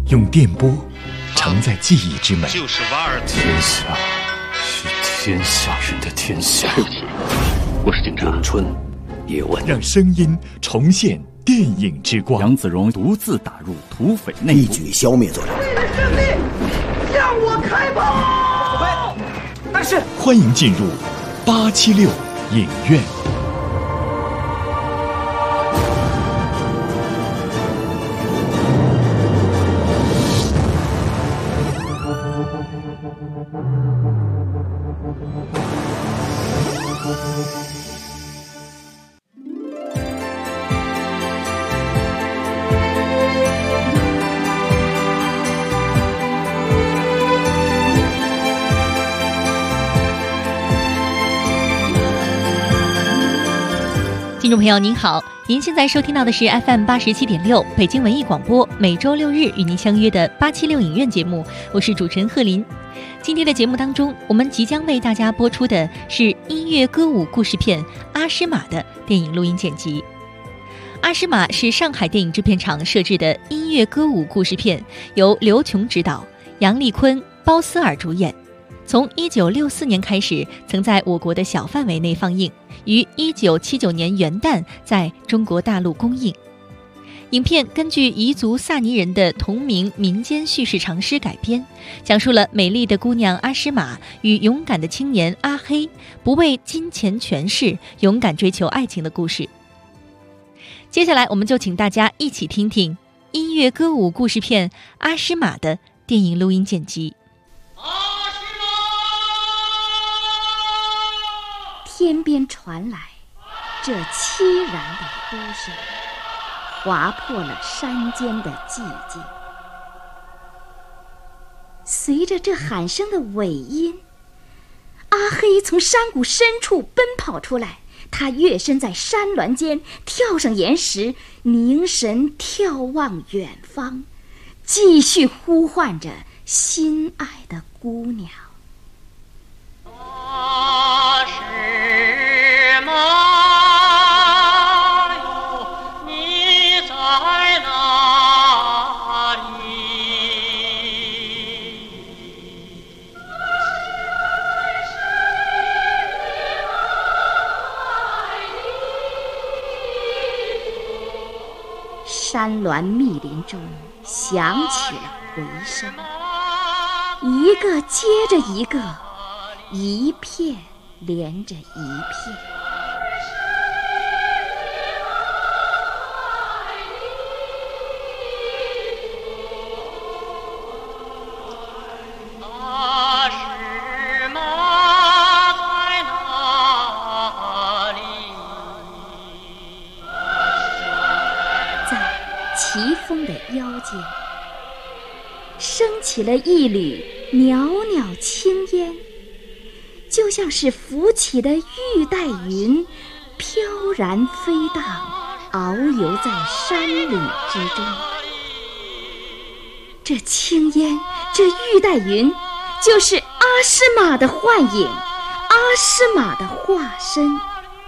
用电波承载记忆之美。 就是瓦尔天下是天下人的天下。 对不起，我是警察。 咏春叶问， 让声音重现电影之光。 杨子荣独自打入土匪内部， 一举消灭作者。 为了胜利，向我开炮！ 但是， 欢迎进入876影院。 听众朋友您好，您现在收听到的是 FM 87.6北京文艺广播，每周六日与您相约的876影院节目，我是主持人贺林。今天的节目当中，我们即将为大家播出的是音乐歌舞故事片《阿诗玛》的电影录音剪辑。《阿诗玛》是上海电影制片厂摄制的音乐歌舞故事片，由刘琼执导，杨丽坤、包思尔主演。从1964年开始，曾在我国的小范围内放映，于1979年元旦在中国大陆公映。影片根据彝族萨尼人的同名民间叙事长诗改编，讲述了美丽的姑娘阿诗玛与勇敢的青年阿黑不为金钱权势，勇敢追求爱情的故事。接下来，我们就请大家一起听听音乐歌舞故事片《阿诗玛》的电影录音剪辑。 天边传来这凄然的呼声，划破了山间的寂静。随着这喊声的尾音，阿黑从山谷深处奔跑出来，他跃身在山峦间，跳上岩石，凝神眺望远方，继续呼唤着心爱的姑娘。山峦密林中响起了回声，一个接着一个，一片连着一片。奇峰的腰间升起了一缕袅袅青烟，就像是浮起的玉带云，飘然飞荡，遨游在山岭之中。这青烟，这玉带云，就是阿诗玛的幻影，阿诗玛的化身。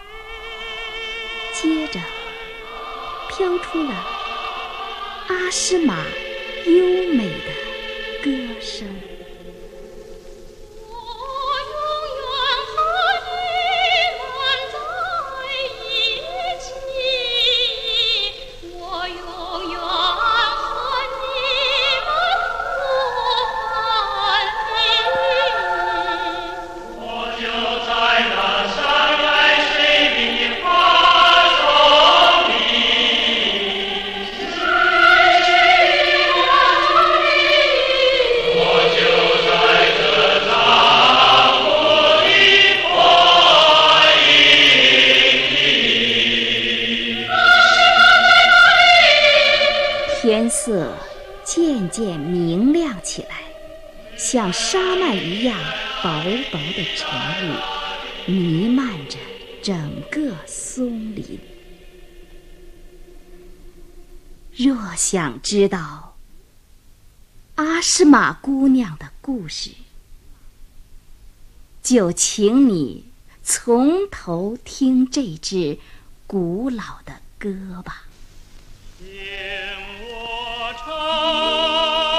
接着飘出了阿诗玛优美的歌声。天色渐渐明亮起来，像纱幔一样薄薄的晨雾弥漫着整个松林。若想知道阿诗玛姑娘的故事，就请你从头听这支古老的歌吧。 听我唱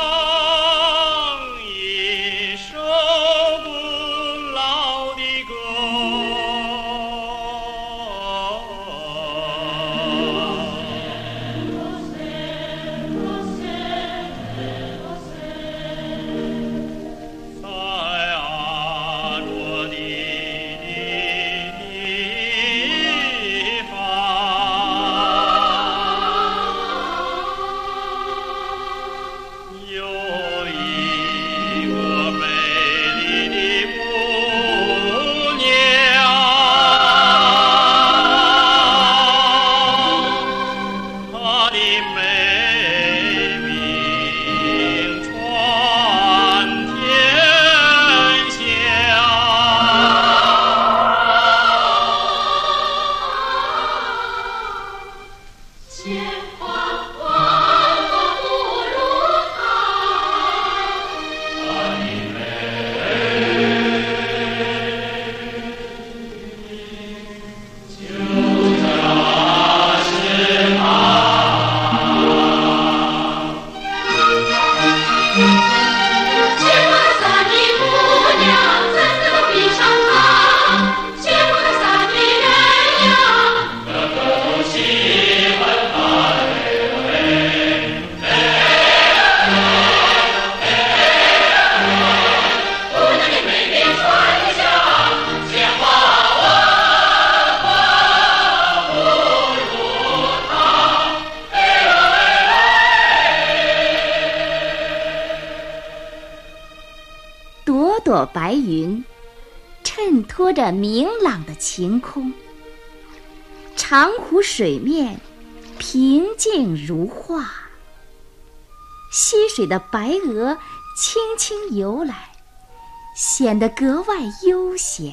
朵朵白云衬托着明朗的晴空，长湖水面平静如画，溪水的白鹅轻轻游来，显得格外悠闲。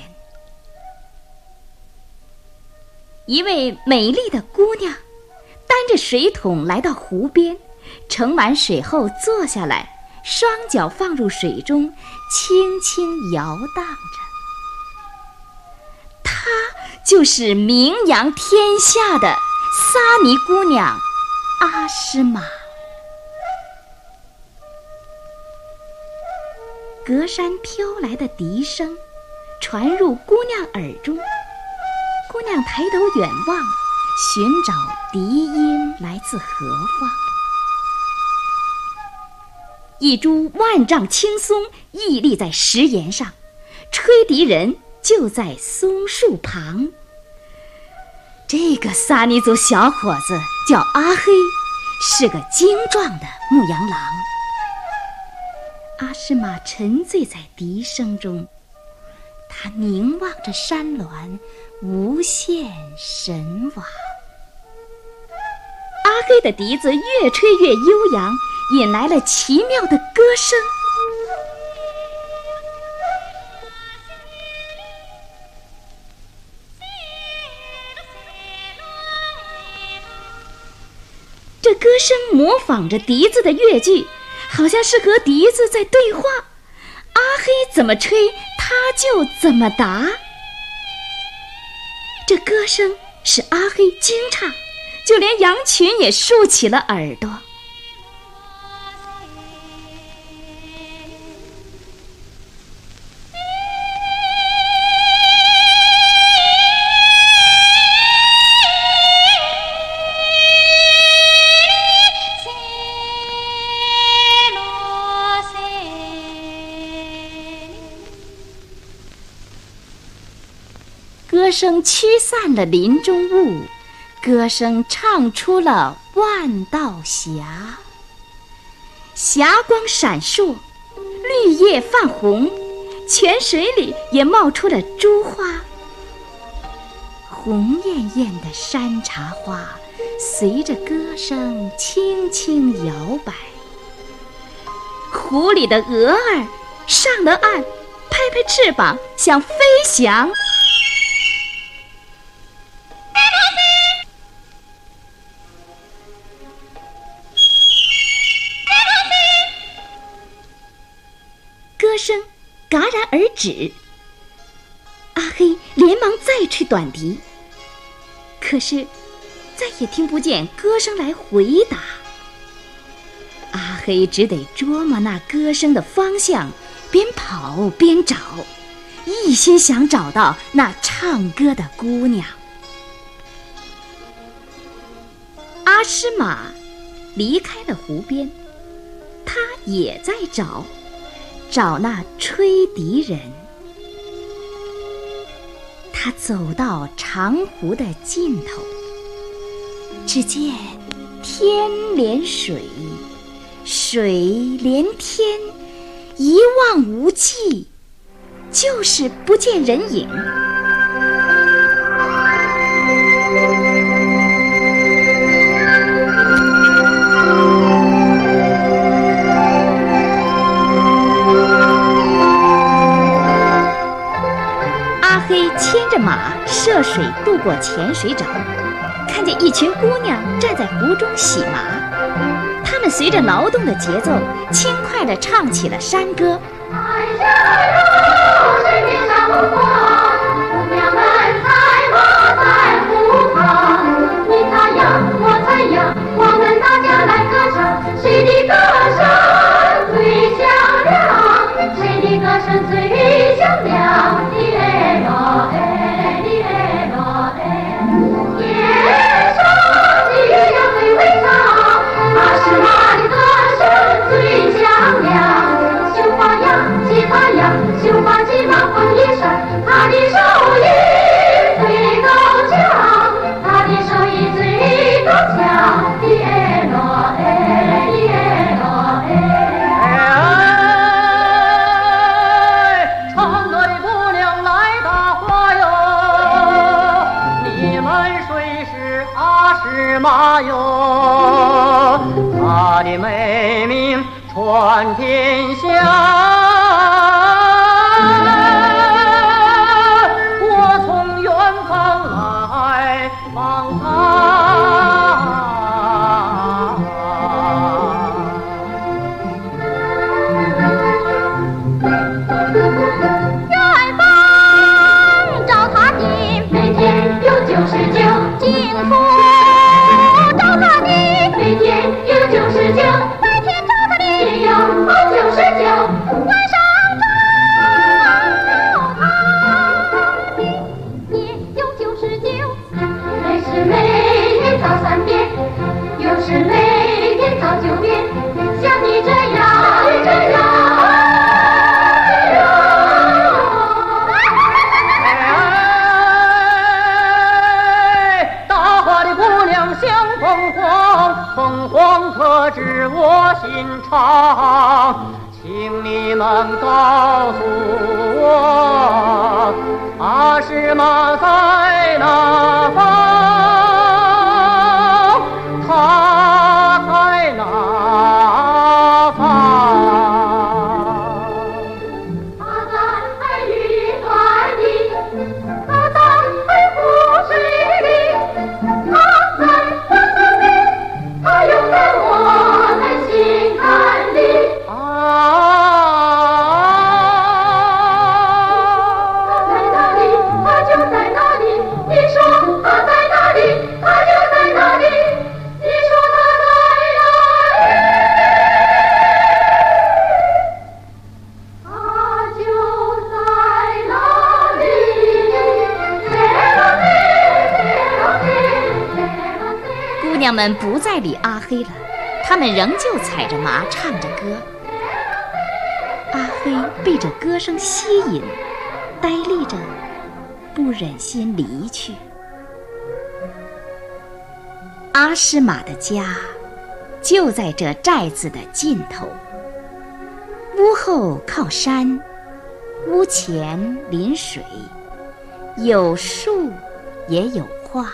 一位美丽的姑娘担着水桶来到湖边，盛满水后坐下来，双脚放入水中，轻轻摇荡着。她就是名扬天下的撒尼姑娘阿诗玛。隔山飘来的笛声传入姑娘耳中，姑娘抬头远望，寻找笛音来自何方。一株万丈青松屹立在石岩上，吹笛人就在松树旁。这个撒尼族小伙子叫阿黑，是个精壮的牧羊郎。阿诗玛沉醉在笛声中，他凝望着山峦，无限神往。阿黑的笛子越吹越悠扬，引来了奇妙的歌声。这歌声模仿着笛子的乐句，好像是和笛子在对话。阿黑怎么吹，他就怎么答。这歌声使阿黑惊诧，就连羊群也竖起了耳朵。歌声驱散了林中雾，歌声唱出了万道霞。霞光闪烁，绿叶泛红，泉水里也冒出了珠花。红艳艳的山茶花随着歌声轻轻摇摆。湖里的鹅儿上了岸，拍拍翅膀想飞翔。歌声戛然而止，阿黑连忙再吹短笛，可是再也听不见歌声来回答。阿黑只得琢磨那歌声的方向，边跑边找，一心想找到那唱歌的姑娘。阿诗玛离开了湖边，他也在找那吹笛人。他走到长湖的尽头，只见天连水，水连天，一望无际，就是不见人影。牵着马涉水渡过浅水沼，看见一群姑娘站在湖中洗麻，她们随着劳动的节奏，轻快地唱起了山歌。 姑娘们踩马在湖旁，你踩呀，我踩呀，我们大家来歌唱，谁的歌声最传天下。我从远方来访凤凰可知我心肠，请你们告诉我，阿诗玛在哪方？他在哪方？ 他在云端里，他在湖水里，他在花丛里，他又在我的心坎里。他在哪里，他就在哪里。你说他在哪里，他就在哪里。你说他在哪里，他就在哪里。 姑娘们不再理阿黑了，她们仍旧踩着马，唱着歌。阿黑被这歌声吸引，呆立着，不忍心离去。阿诗玛的家就在这寨子的尽头，屋后靠山，屋前临水，有树也有花。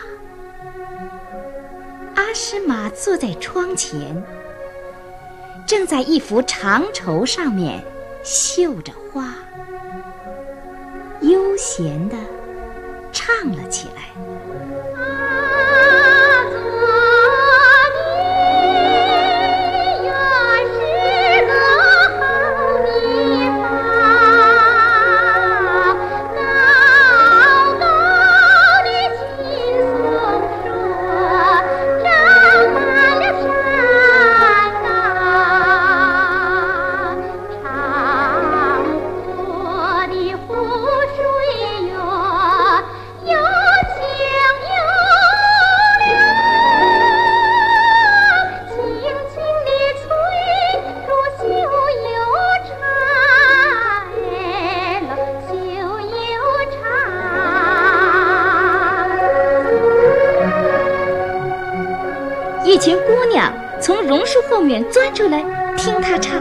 阿诗玛坐在窗前，正在一幅长绸上面绣着花，悠闲地唱了起来。一群姑娘从榕树后面钻出来，听她唱。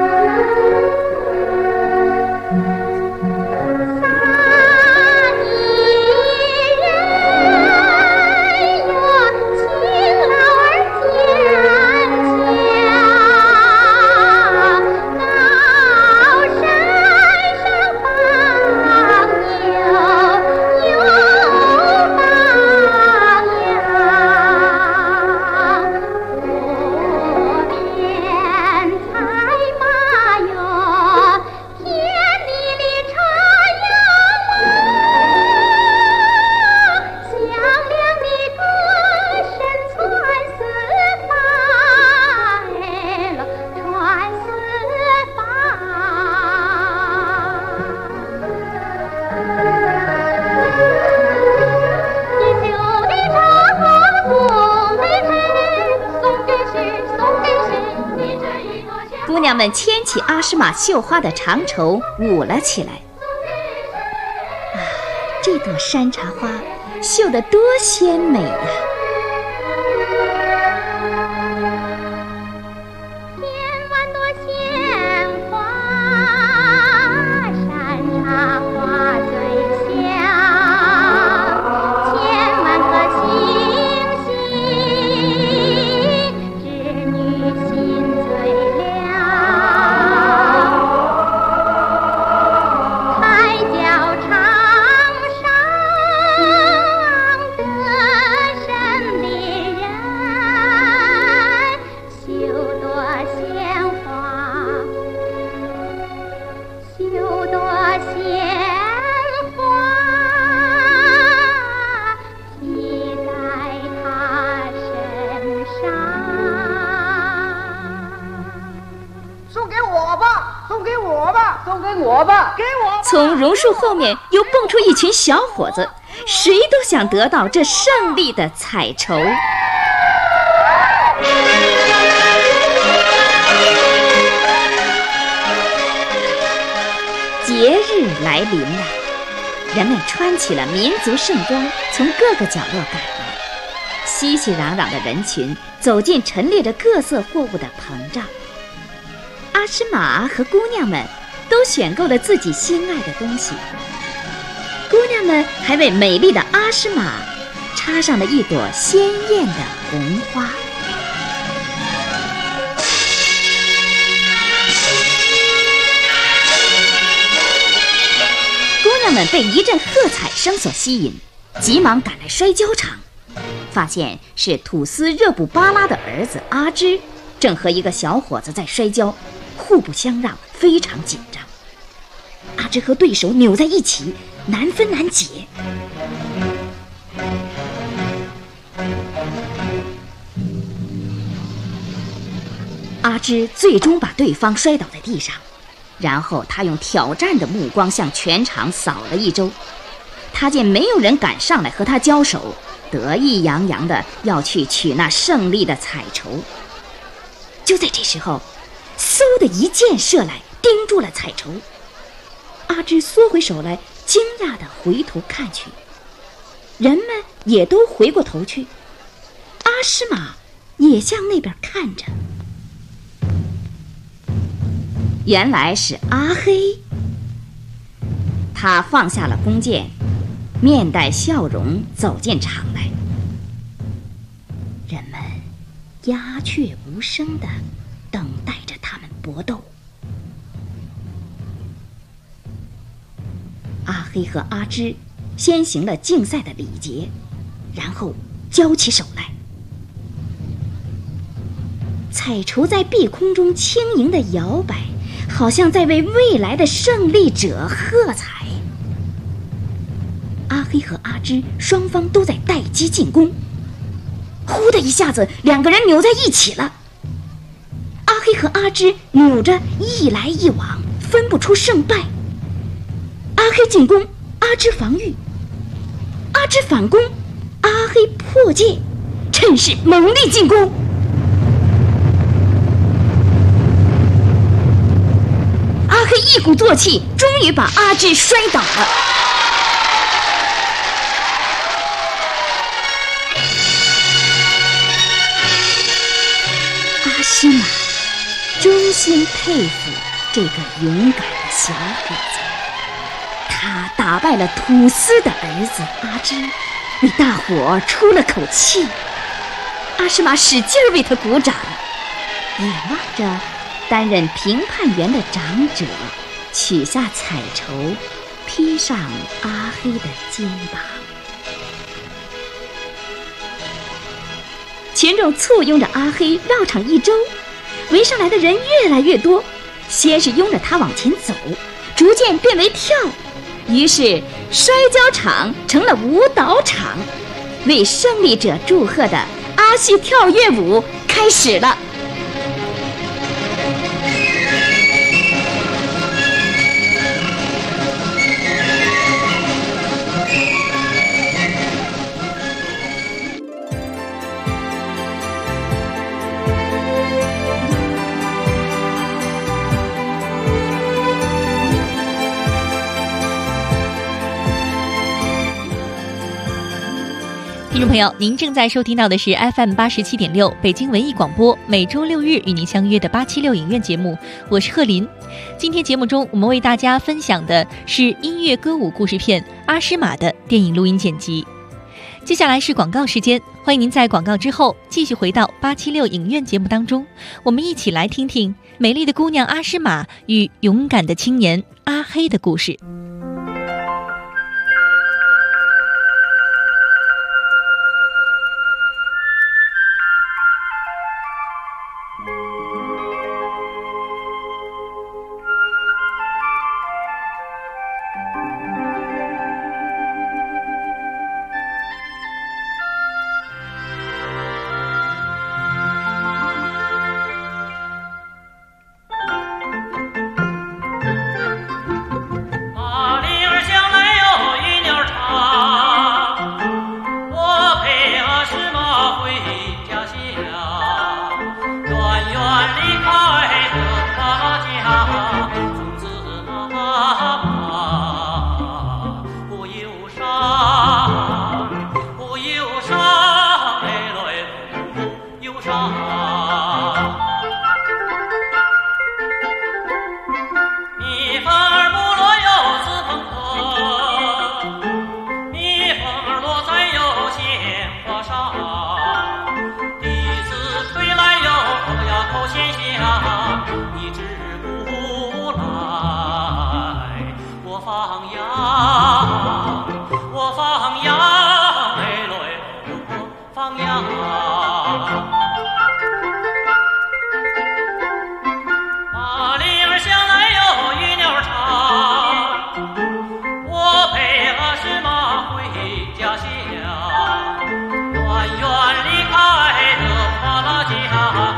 姑娘们牵起阿诗玛绣花的长绸舞了起来。啊，这朵山茶花绣得多鲜美呀！ 织女心最亮。 送给我吧，送给我吧，送给我吧，给我吧。 从榕树后面又蹦出一群小伙子，谁都想得到这胜利的彩绸。节日来临了，人们穿起了民族盛装，从各个角落赶来。熙熙攘攘的人群走进陈列着各色货物的棚帐。阿诗玛和姑娘们都选购了自己心爱的东西。姑娘们还为美丽的阿诗玛插上了一朵鲜艳的红花。姑娘们被一阵喝彩声所吸引，急忙赶来摔跤场，发现是土司热布巴拉的儿子阿芝正和一个小伙子在摔跤，互不相让，非常紧张。阿芝和对手扭在一起，难分难解。阿芝最终把对方摔倒在地上，然后他用挑战的目光向全场扫了一周。他见没有人敢上来和他交手，得意洋洋地要去取那胜利的彩绸。就在这时候，嗖的一箭射来，盯住了彩绸。阿芝缩回手来，惊讶地回头看去，人们也都回过头去，阿诗玛也向那边看着。原来是阿黑，他放下了弓箭，面带笑容走进场来。人们鸦雀无声地等待着他们搏斗。阿黑和阿芝先行了竞赛的礼节，然后交起手来。彩绸在碧空中轻盈地摇摆，好像在为未来的胜利者喝彩。阿黑和阿芝双方都在待机进攻，忽的一下子，两个人扭在一起了。阿黑和阿芝扭着一来一往，分不出胜败。阿黑进攻，阿芝防御；阿芝反攻，阿黑破戒，趁势猛力进攻。阿黑一鼓作气，终于把阿芝摔倒了。阿诗玛衷心佩服这个勇敢的小伙子，他打败了土司的儿子阿芝，为大伙出了口气。阿诗玛使劲为他鼓掌，眼望着担任评判员的长者取下彩绸，披上阿黑的肩膀。群众簇拥着阿黑绕场一周，围上来的人越来越多，先是拥着他往前走，逐渐变为跳，于是摔跤场成了舞蹈场。为胜利者祝贺的阿细跳跃舞开始了。 听众朋友，您正在收听到的是 FM87.6 北京文艺广播，每周六日与您相约的876影院节目，我是贺林。今天节目中，我们为大家分享的是音乐歌舞故事片《阿诗玛》的电影录音剪辑。接下来是广告时间，欢迎您在广告之后继续回到876影院节目当中，我们一起来听听美丽的姑娘阿诗玛与勇敢的青年阿黑的故事。 我放羊哎喽我放羊。马铃儿响来哟，鱼鸟唱，我陪儿时马回家乡，远远离开的花拉家。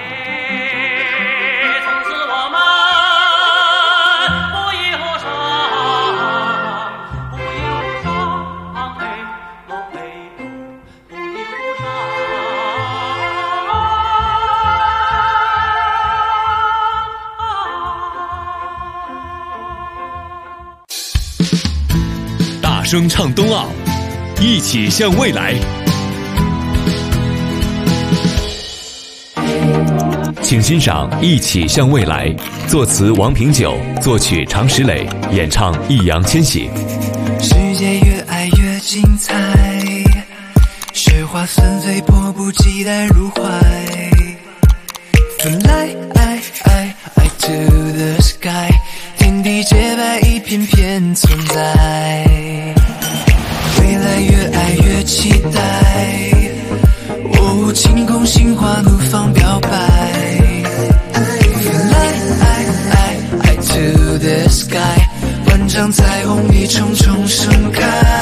大声唱冬奥，一起向未来。请欣赏《一起向未来》，作词王平久，作曲常石磊，演唱易烊千玺。 世界越爱越精彩，雪花纷飞，迫不及待入怀。Fly to the sky， 天地洁白，一片片存在。未来越爱越期待，哦，晴空心花怒放表白。Fly to the sky， 万丈彩虹一重重盛开。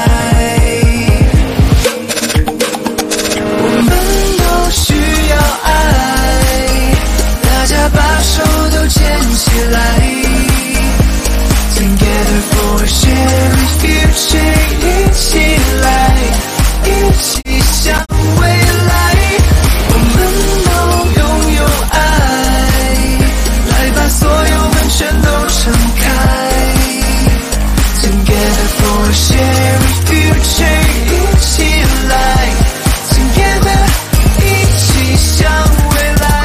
我们都需要爱，大家把手都牵起来。Together for a shared future， 一起来，一起向未来。我们都拥有爱，来把所有门全都敞开。Together for a shared future， 一起来 ，Together， 一起向未来。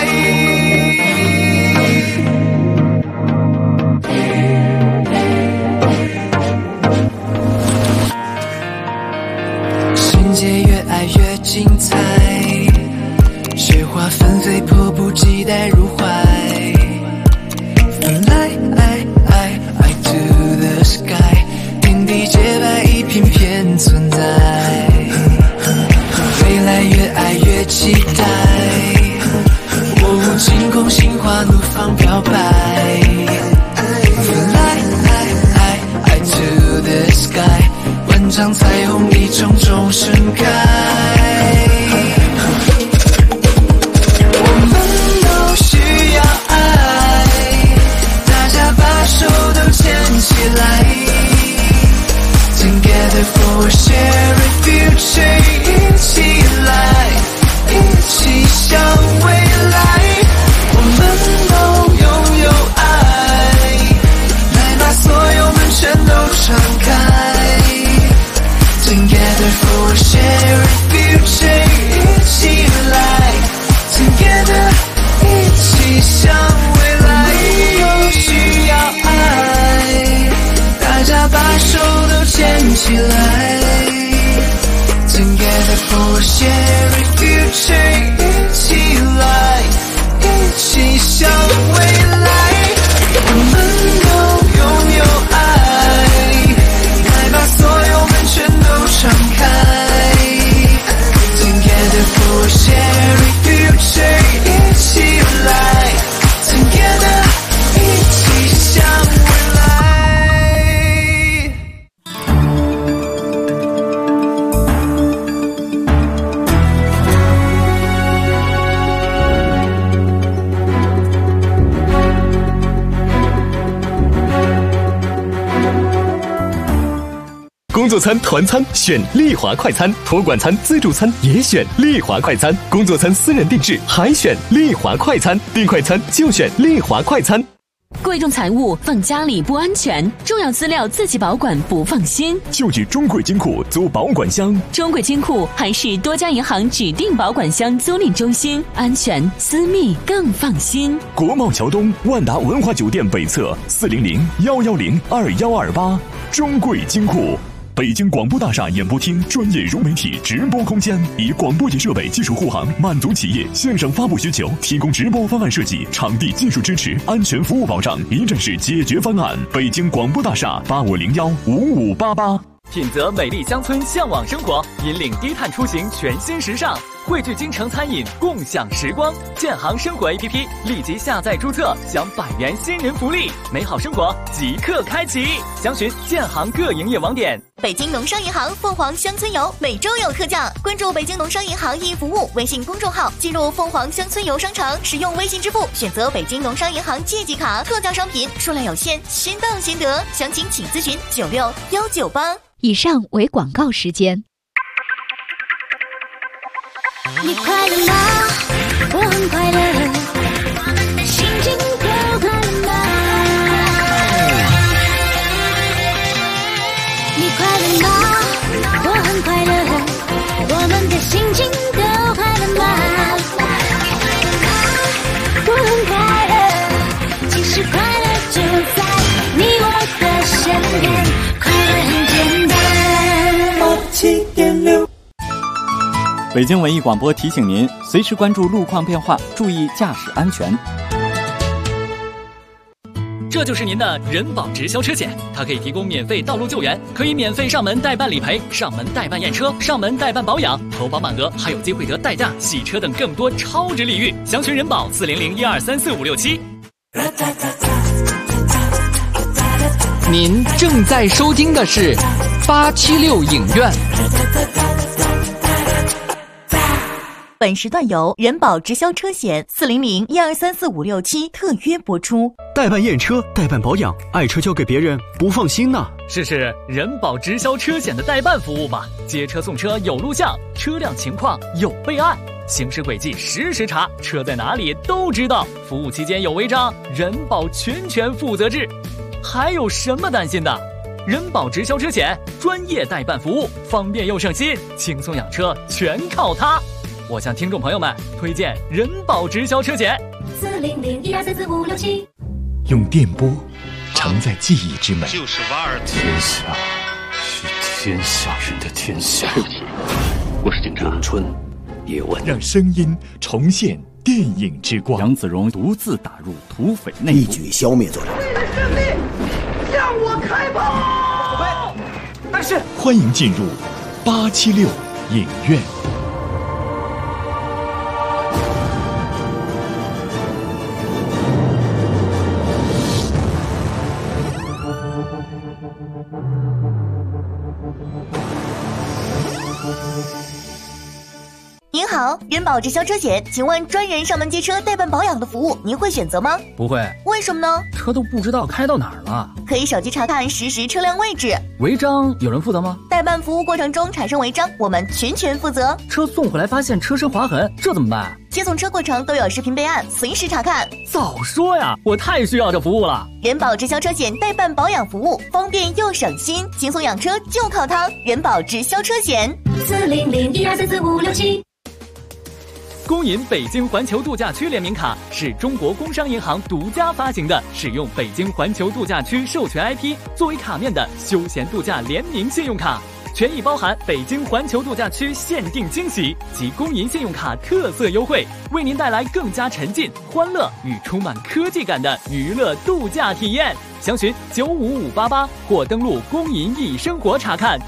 世界越爱越精彩，雪花纷飞，迫不及待入怀。Fly to the sky， 天地洁白，一片片存在。未来越爱越期待，哦，晴空心花怒放表白。Fly to the sky， 万丈彩虹一重重盛开。我们都需要爱，大家把手都牵起来。Together for a shared future， 一起来，一起向未来。我们都拥有爱，来把所有门全都敞开。Together for a shared future， 一起来 Together， 一起向未来。都需要爱，大家把手都牵起来。Together for a shared future， 一起来，一起向未来。我们都拥有爱，来把所有门全都敞开。Together for a shared future， 一起来 Together， 一起向未来。 工作餐、团餐选丽华快餐，托管餐、自助餐也选丽华快餐，工作餐私人定制还选丽华快餐，订快餐就选丽华快餐。 贵重财物放家里不安全，重要资料自己保管不放心， 就去中贵金库租保管箱。 中贵金库还是多家银行指定保管箱租赁中心，安全私密更放心。 国贸桥东万达文华酒店北侧400-110-2128，中贵金库。 北京广播大厦演播厅专业融媒体直播空间，以广播节设备技术护航，满足企业线上发布需求，提供直播方案设计、场地技术支持、安全服务保障，一站式解决方案。北京广播大厦85015588。 品泽美丽乡村，向往生活，引领低碳出行全新时尚，汇聚京城餐饮，共享时光。建行生活 APP 立即下载注册，享100元新人福利，美好生活即刻开启。详询建行各营业网点。 北京农商银行凤凰乡村游每周有特价，关注北京农商银行1服务微信公众号，进入凤凰乡村游商城，使用微信支付，选择北京农商银行借记卡，特价商品数量有限，先到先得，详情请咨询96198。 以上为广告时间。 你快乐吗？我很快乐，心情都快乐吗？你快乐吗？我很快乐，我们的心情都快乐吗？我很快乐，其实快乐就在你我的身边，快乐很简单。7.6 北京文艺广播提醒您，随时关注路况变化，注意驾驶安全。 这就是您的人保直销车险，它可以提供免费道路救援，可以免费上门代办理赔、上门代办验车、上门代办保养，投保满额还有机会得代驾、洗车等更多超值礼遇。详询人保400-1234567。 您正在收听的是876影院。 本时段由人保直销车险400-1234567特约播出。 代办验车、代办保养，爱车交给别人不放心呐。 试试人保直销车险的代办服务吧，接车送车有录像，车辆情况有备案，行驶轨迹实时查，车在哪里都知道。服务期间有违章，人保全权负责制。还有什么担心的？人保直销车险专业代办服务，方便又省心，轻松养车全靠它。我向听众朋友们推荐人保直销车险 400-1234567。 用电波承载记忆之美， 就是瓦尔天下是天下人的天下。 我是警察。 咏春叶问， 让声音重现电影之光。 杨子荣独自打入土匪内部， 一举消灭作者。 为了胜利，向我开炮！ 但是，欢迎进入876影院。 您好，人保直销车险，请问专人上门接车代办保养的服务您会选择吗？ 不会。 为什么呢？ 车都不知道开到哪儿了。 可以手机查看实时车辆位置。 违章有人负责吗？ 代办服务过程中产生违章，我们全权负责。 车送回来发现车身划痕，这怎么办？ 接送车过程都有视频备案，随时查看。 早说呀，我太需要这服务了。 人保直销车险代办保养服务，方便又省心，轻松养车就靠它。人保直销车险 400-1234567。 公银北京环球度假区联名卡是中国工商银行独家发行的，使用北京环球度假区授权 IP 作为卡面的休闲度假联名信用卡，权益包含北京环球度假区限定惊喜及公银信用卡特色优惠，为您带来更加沉浸、欢乐与充满科技感的娱乐度假体验。详询95588或登录公银易生活查看。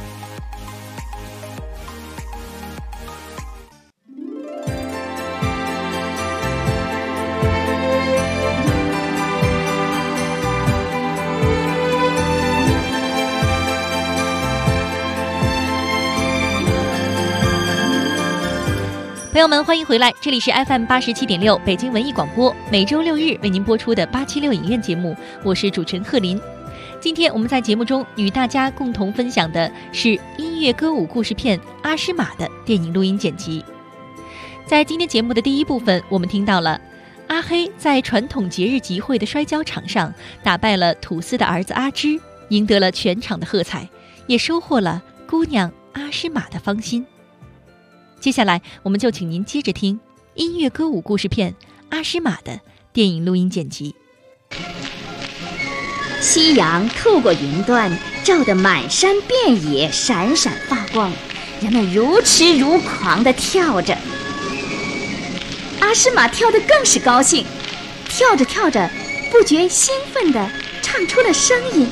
朋友们，欢迎回来，这里是 FM 87.6北京文艺广播，每周6日为您播出的876影院节目，我是主持人贺林。今天我们在节目中与大家共同分享的是音乐歌舞故事片《阿诗玛》的电影录音剪辑。在今天节目的第一部分，我们听到了阿黑在传统节日集会的摔跤场上打败了土司的儿子阿芝，赢得了全场的喝彩，也收获了姑娘阿诗玛的芳心。接下来我们就请您接着听音乐歌舞故事片《阿诗玛》的电影录音剪辑。 夕阳透过云端， 照得满山遍野闪闪发光，人们如痴如狂地跳着。阿诗玛跳得更是高兴，跳着跳着，不觉兴奋地唱出了声音。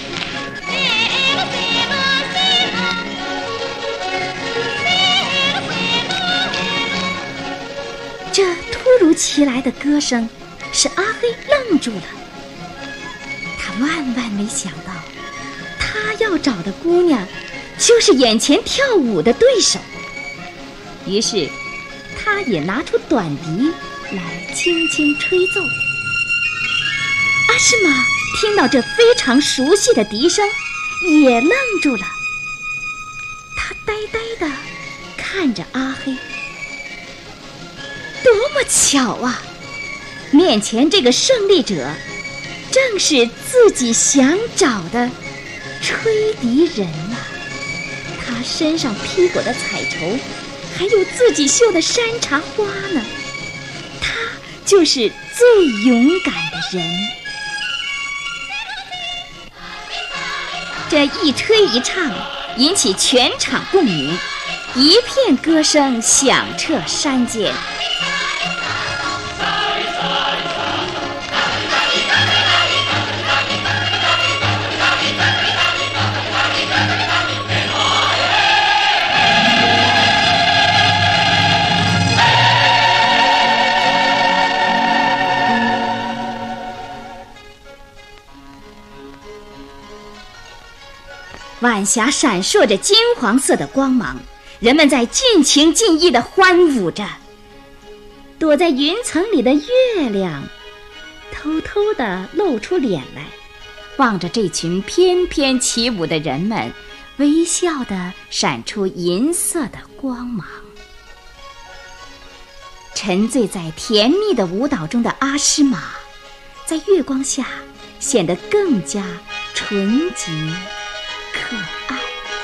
这突如其来的歌声使阿黑愣住了，他万万没想到，他要找的姑娘就是眼前跳舞的对手。于是他也拿出短笛来轻轻吹奏。阿诗玛听到这非常熟悉的笛声，也愣住了，他呆呆地看着阿黑。多么巧啊！面前这个胜利者，正是自己想找的吹笛人啊！他身上披裹的彩绸，还有自己绣的山茶花呢。他就是最勇敢的人。这一吹一唱，引起全场共鸣，一片歌声响彻山间。晚霞闪烁着金黄色的光芒，人们在尽情尽意地欢舞着。躲在云层里的月亮偷偷地露出脸来，望着这群翩翩起舞的人们，微笑地闪出银色的光芒。沉醉在甜蜜的舞蹈中的阿诗玛，在月光下显得更加纯洁可爱。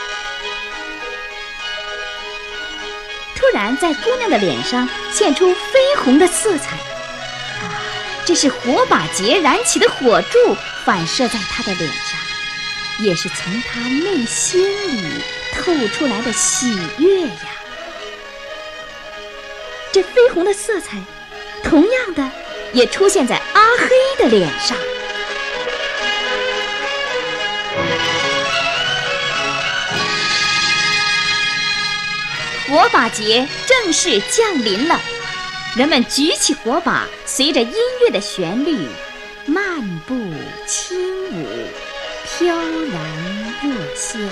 突然在姑娘的脸上现出绯红的色彩，这是火把节燃起的火柱反射在她的脸上，也是从她内心里透出来的喜悦呀。这绯红的色彩同样的也出现在阿黑的脸上。火把节正式降临了，人们举起火把，随着音乐的旋律漫步轻舞，飘然若仙。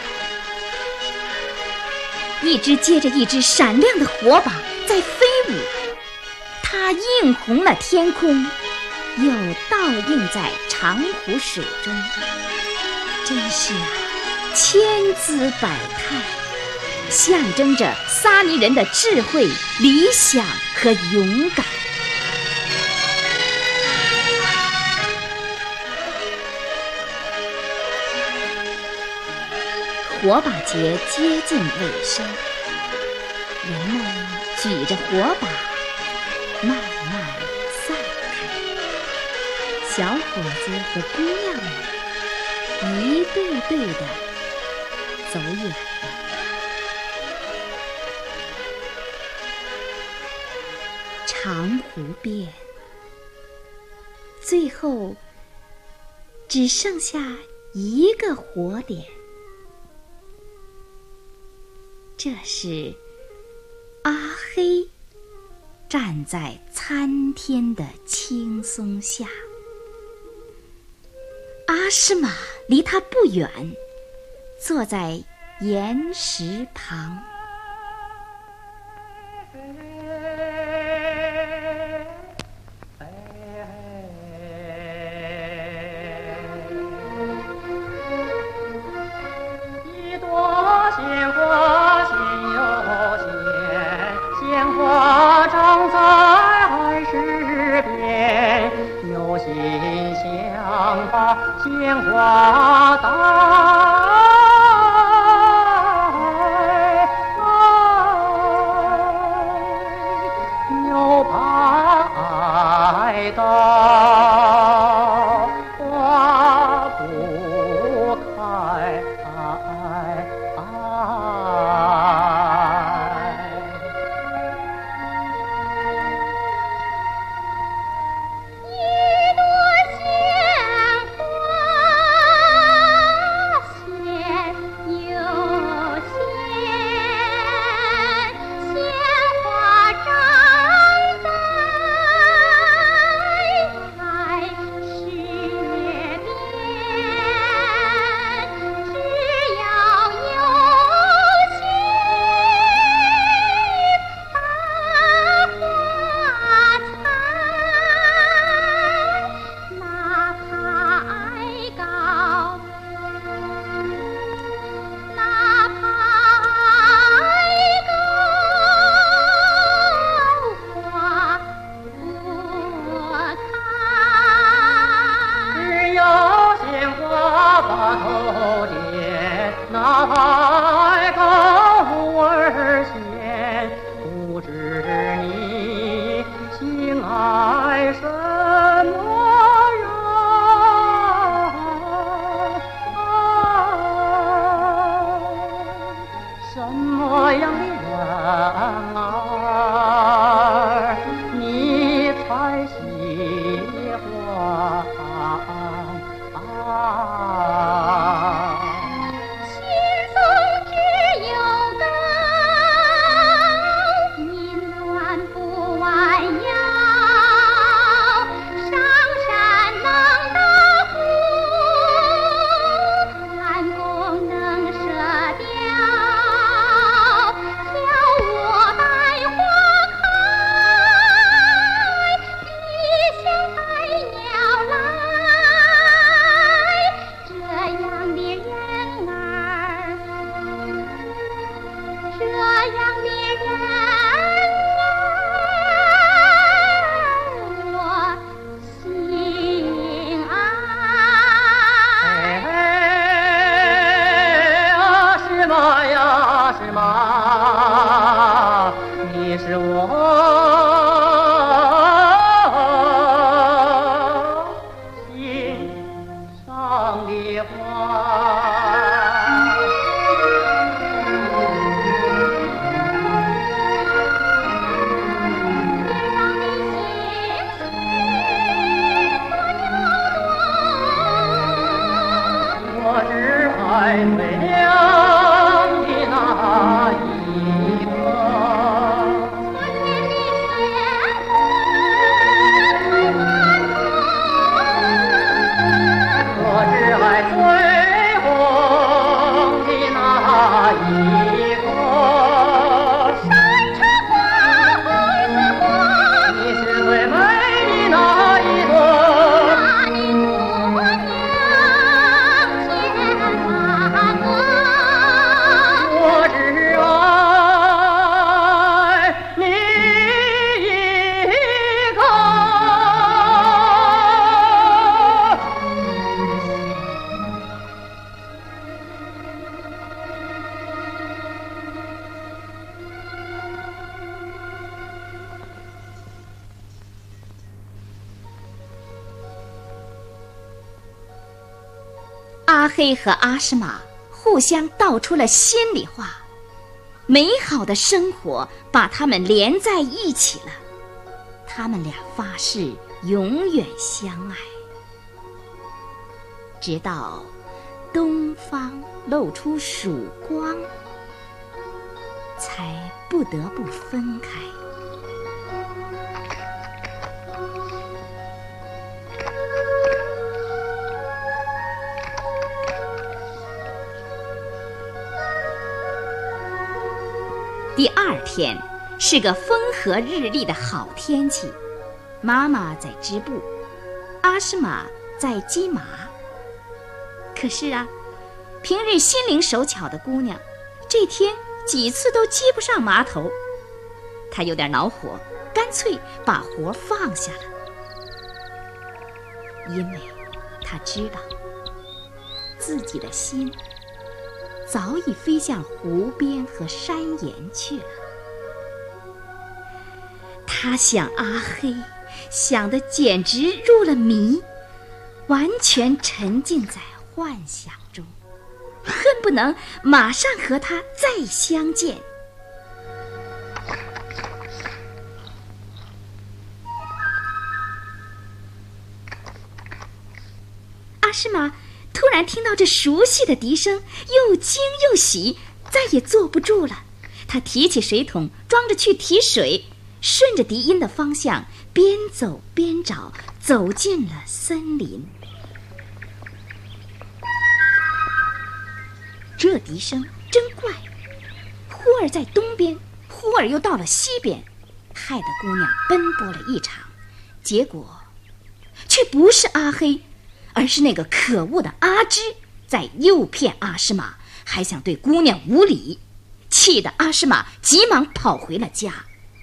一只接着一只闪亮的火把在飞舞，它映红了天空，又倒映在长湖水中，真是千姿百态，象征着撒尼人的智慧、理想和勇敢。火把节接近尾声，人们举着火把慢慢散开，小伙子和姑娘们一对对地走远了。长湖边，最后只剩下一个火点。这时，阿黑站在参天的青松下，阿诗玛离他不远，坐在岩石旁。 鲜花带又拍到花不开我只爱最亮的那一个。我只爱最红的那一个。山茶花，红丝花，你是最美的那一朵。那里姑娘牵马歌，我只爱你一个。 阿黑和阿诗玛互相道出了心里话，美好的生活把他们连在一起了。他们俩发誓永远相爱，直到东方露出曙光，才不得不分开。第二天是个风和日丽的好天气，妈妈在织布，阿诗玛在系马。可是啊，平日心灵手巧的姑娘，这天几次都系不上麻头。她有点恼火，干脆把活放下了，因为她知道自己的心早已飞向湖边和山岩去了。他想阿黑，想得简直入了迷，完全沉浸在幻想中，恨不能马上和他再相见。阿诗玛突然听到这熟悉的笛声，又惊又喜，再也坐不住了。他提起水桶，装着去提水，顺着笛音的方向边走边找，走进了森林。这笛声真怪，忽而在东边，忽而又到了西边，害得姑娘奔波了一场，结果却不是阿黑，而是那个可恶的阿芝在诱骗阿诗玛，还想对姑娘无礼，气得阿诗玛急忙跑回了家。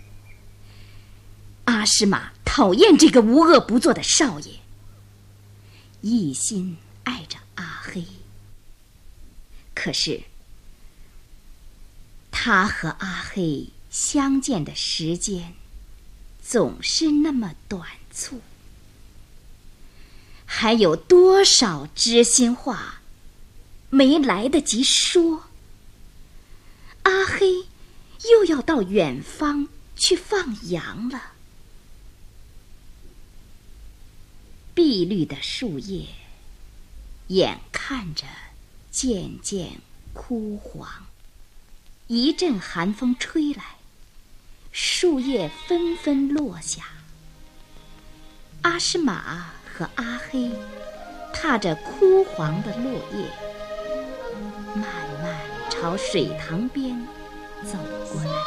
阿诗玛讨厌这个无恶不作的少爷，一心爱着阿黑。可是他和阿黑相见的时间总是那么短促，还有多少知心话没来得及说。阿黑又要到远方去放羊了。碧绿的树叶眼看着渐渐枯黄，一阵寒风吹来，树叶纷纷落下。阿诗玛和阿黑踏着枯黄的落叶，慢慢朝水塘边走过来。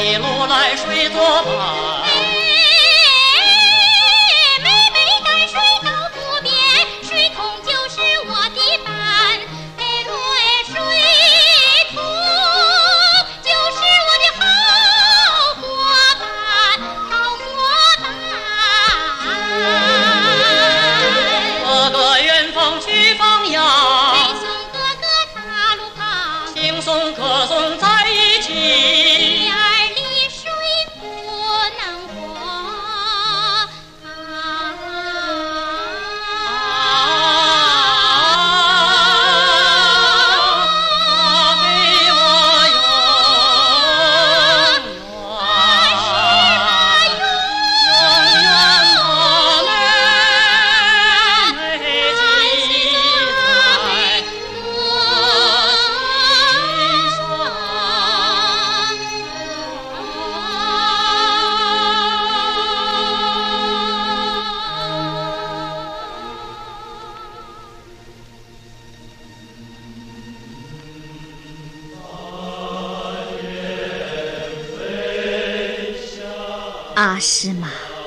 一路来水作伴。 阿诗玛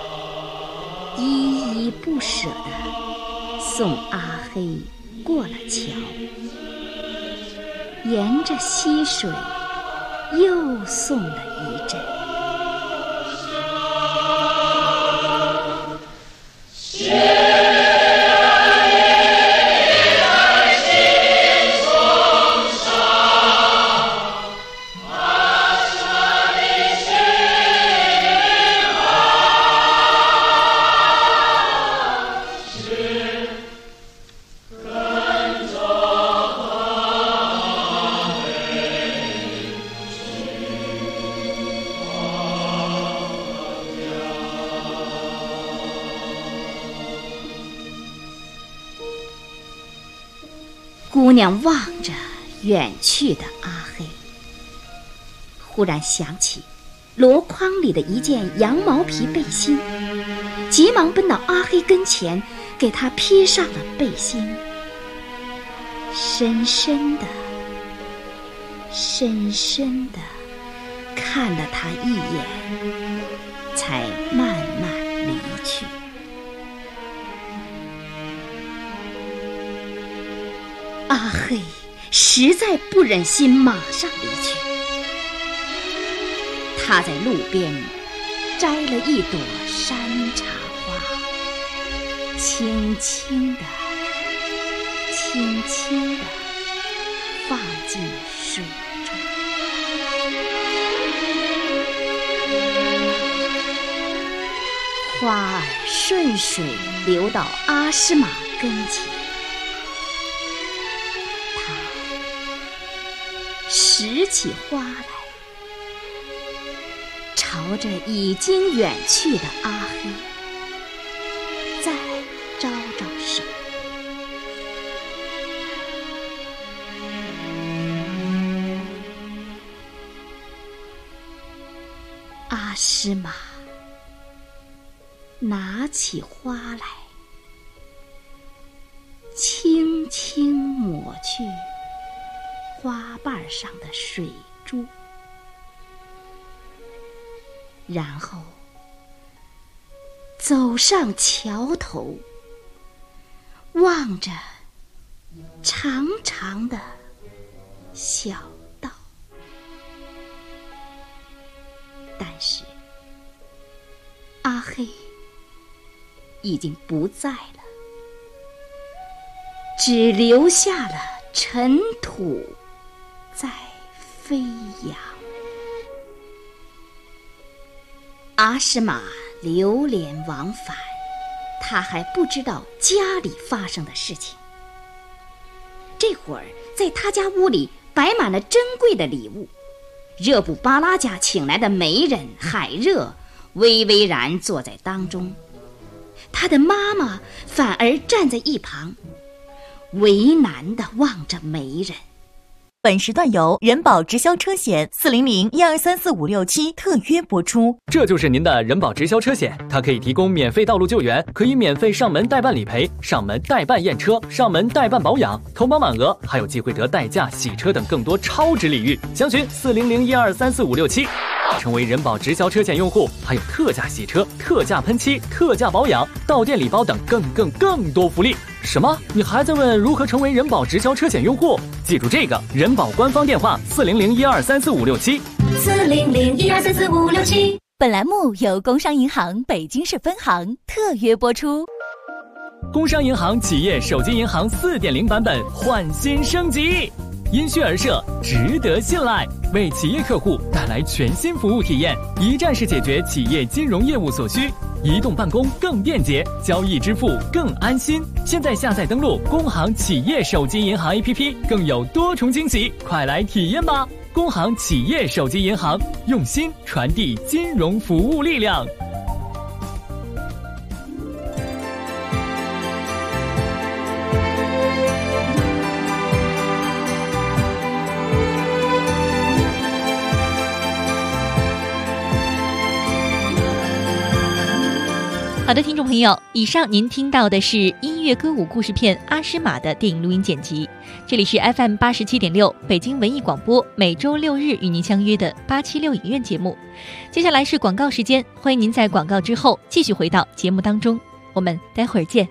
依依不舍地送阿黑过了桥，沿着溪水又送了一阵。姑娘望着远去的阿黑，忽然想起箩筐里的一件羊毛皮背心，急忙奔到阿黑跟前，给他披上了背心，深深地看了他一眼，才慢慢离去。阿黑实在不忍心马上离去，他在路边摘了一朵山茶花，轻轻地放进水中。花儿顺水流到阿诗玛跟前，拾起花来，朝着已经远去的阿黑再招招手。阿诗玛拿起花来，轻轻抹去花瓣上的水珠，然后走上桥头，望着长长的小道。但是阿黑已经不在了，只留下了尘土在飞扬。阿诗玛流连忘返，他还不知道家里发生的事情。这会儿在他家屋里摆满了珍贵的礼物，热布巴拉家请来的媒人海热巍巍然坐在当中，他的妈妈反而站在一旁，为难地望着媒人。 本时段由人保直销车险400-1234-567特约播出。 这就是您的人保直销车险，它可以提供免费道路救援，可以免费上门代办理赔、上门代办验车、上门代办保养，投保满额还有机会得代驾、洗车等更多超值礼遇。详询400-1234-567。 成为人保直销车险用户，还有特价洗车、特价喷漆、特价保养、到店礼包等更多福利。什么？你还在问如何成为人保直销车险用户？记住这个人保官方电话 400-1234567，400-1234567。本栏目由工商银行北京市分行特约播出。 工商银行企业手机银行 4.0 版本焕新升级，因需而设，值得信赖，为企业客户带来全新服务体验，一站式解决企业金融业务所需，移动办公更便捷，交易支付更安心。现在下载登录工行企业手机银行 APP， 更有多重惊喜，快来体验吧！工行企业手机银行，用心传递金融服务力量。 好的，听众朋友，以上您听到的是音乐歌舞故事片《阿诗玛》的电影录音剪辑。这里是 FM 87.6北京文艺广播，每周六日与您相约的876影院节目。接下来是广告时间，欢迎您在广告之后继续回到节目当中，我们待会儿见。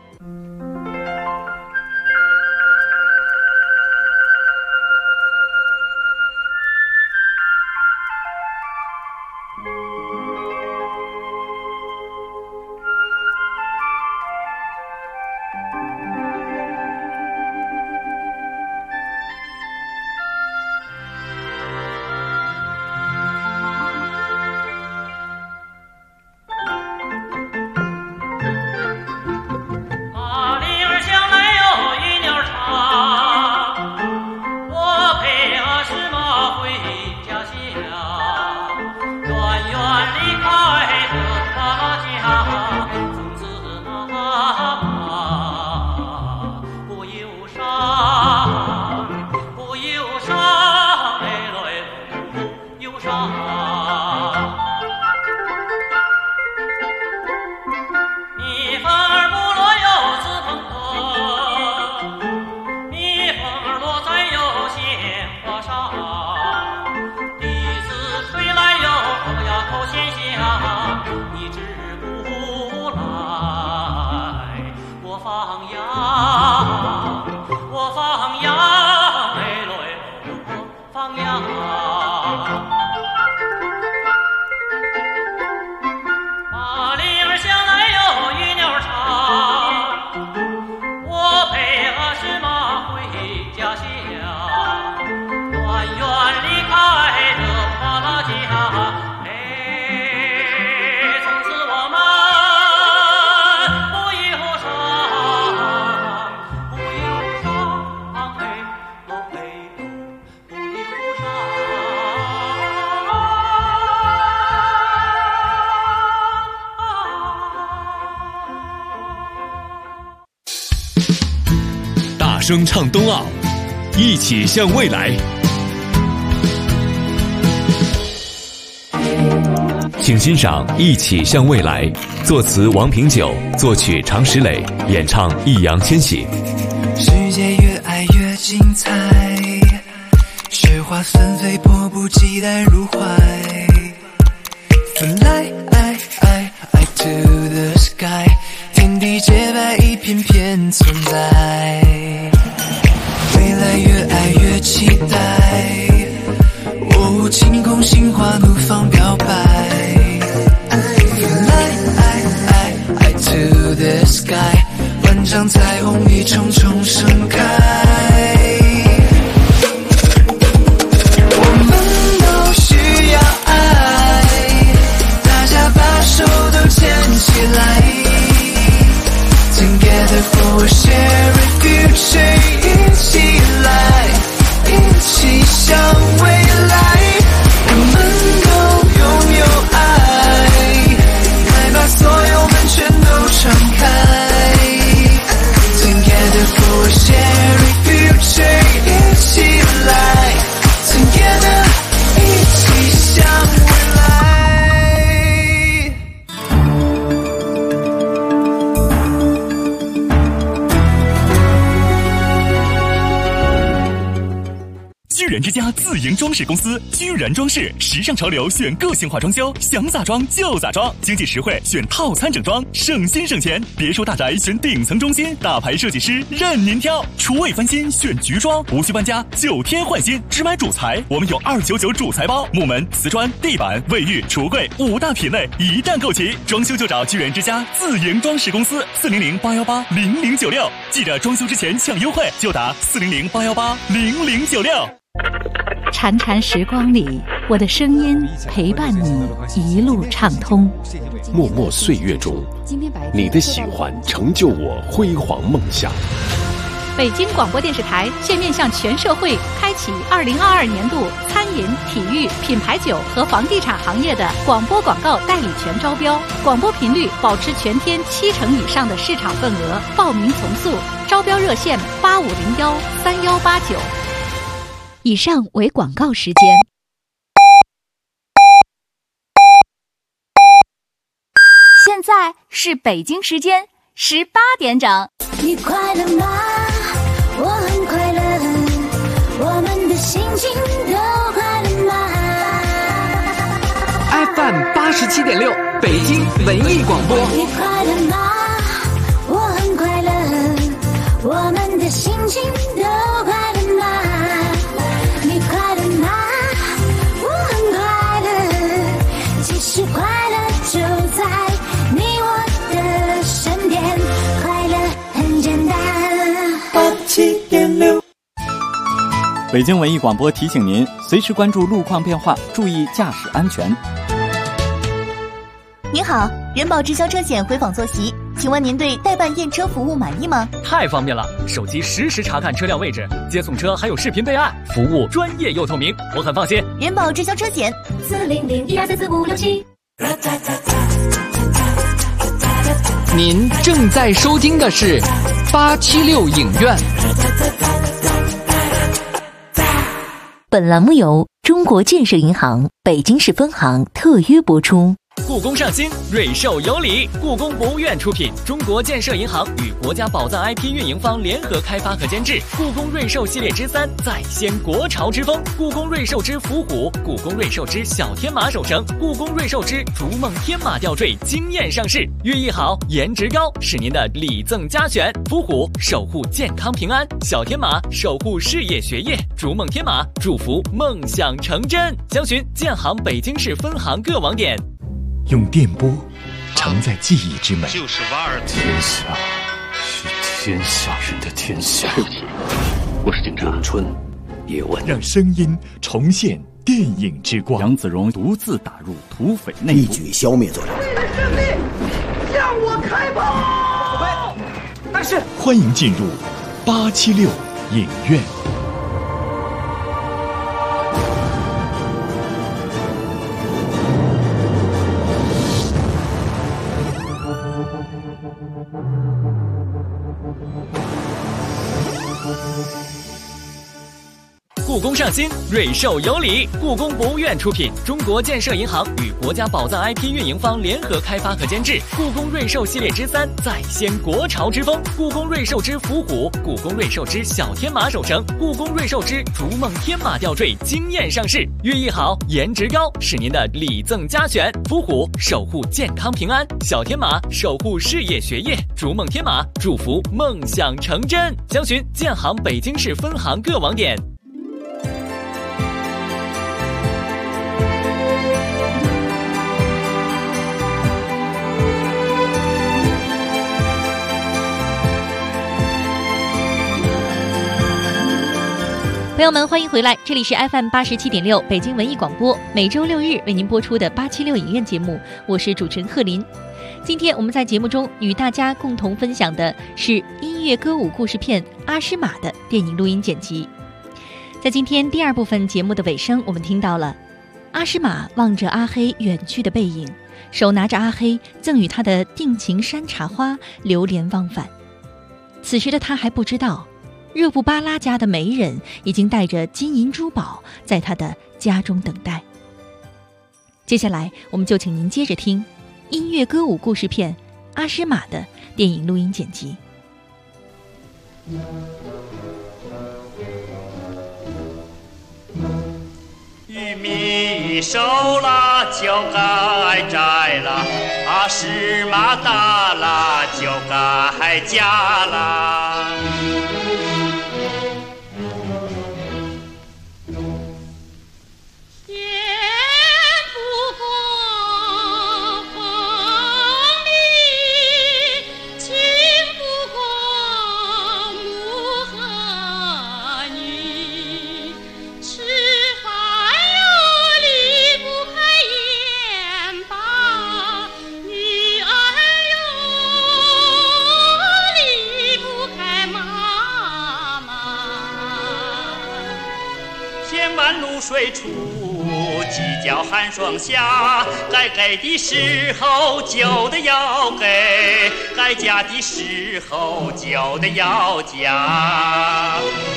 声唱冬奥，一起向未来。请欣赏《一起向未来》，作词王平久，作曲常石磊，演唱易烊千玺。 世界越爱越精彩，雪花纷飞，迫不及待入怀。Fly to the sky， 天地洁白，一片片存在。未来越爱越期待，哦，晴空心花怒放表白。Fly to the sky， 万丈彩虹一重重盛开。我们都需要爱，大家把手都牵起来。Together for a shared future， 一起来，一起向未来。我们都居然之家自营装饰公司，居然装饰，时尚潮流选个性化装修，想咋装就咋装，经济实惠选套餐整装，省心省钱。别墅大宅选顶层中心，大牌设计师任您挑。厨卫翻新选橘装，无需搬家，9天换新，只买主材，我们有299主材包，木门、瓷砖、地板、卫浴、橱柜5大品类一站购齐，装修就找居然之家自营装饰公司，400-818-0096，记着装修之前抢优惠，就打400-818-0096。 潺潺时光里，我的声音陪伴你一路畅通。 默默岁月中，你的喜欢成就我辉煌梦想。 北京广播电视台现面向全社会开启2022年度餐饮、体育、品牌酒和房地产行业的广播广告代理权招标，广播频率保持全天70%以上的市场份额，报名从速，招标热线8501-3189。 以上为广告时间。 现在是北京时间18点整。 你快乐吗？我很快乐，我们的心情都快乐吗？ FM 87.6，北京文艺广播。 你快乐吗？我很快乐，我们的心情都快乐吗？你快乐吗？我很快乐，其实快乐就在你我的身边，快乐很简单。87.6。 北京文艺广播提醒您，随时关注路况变化，注意驾驶安全。 您好，人保直销车险回访坐席，请问您对代办验车服务满意吗？ 太方便了，手机实时查看车辆位置，接送车还有视频备案，服务专业又透明，我很放心。 人保直销车险 400-1234567。 您正在收听的是876影院。 本栏目由中国建设银行北京市分行特约播出。 故宫上新，瑞兽有礼。故宫博物院出品，中国建设银行与国家宝藏 IP 运营方联合开发和监制。故宫瑞兽系列之3再掀国潮之风，故宫瑞兽之伏虎，故宫瑞兽之小天马守城，故宫瑞兽之逐梦天马吊坠惊艳上市。寓意好，颜值高，是您的礼赠佳选。伏虎守护健康平安，小天马守护事业学业，逐梦天马祝福梦想成真。详询建行北京市分行各网点。 用电波承载记忆之美， 就是瓦尔。 天下是天下人的天下。 我是警察。 咏春，叶问， 让声音重现电影之光。 杨子荣独自打入土匪内部， 一举消灭作者。 为了胜利，向我开炮！ 但是，欢迎进入876影院。 故宫上新，瑞兽有礼。故宫博物院出品，中国建设银行与国家宝藏 IP 运营方联合开发和监制。故宫瑞兽系列之3再掀国潮之风，故宫瑞兽之伏虎，故宫瑞兽之小天马守城，故宫瑞兽之逐梦天马吊坠惊艳上市。寓意好，颜值高，是您的礼赠佳选。伏虎守护健康平安，小天马守护事业学业，逐梦天马祝福梦想成真。详询建行北京市分行各网点。 朋友们，欢迎回来，这里是 FM 87.6北京文艺广播，每周6日为您播出的876影院节目，我是主持人贺林。今天我们在节目中与大家共同分享的是音乐歌舞故事片《阿诗玛》的电影录音剪辑。在今天第2部分节目的尾声，我们听到了阿诗玛望着阿黑远去的背影，手拿着阿黑赠予他的定情山茶花，流连忘返。此时的他还不知道，热布巴拉家的媒人已经带着金银珠宝在他的家中等待。接下来我们就请您接着听音乐歌舞故事片《阿诗玛》的电影录音剪辑。 玉米熟了就该摘了，石麻大了就该夹了。水处鸡叫寒霜下，该给的时候就得要给，该夹的时候就得要夹。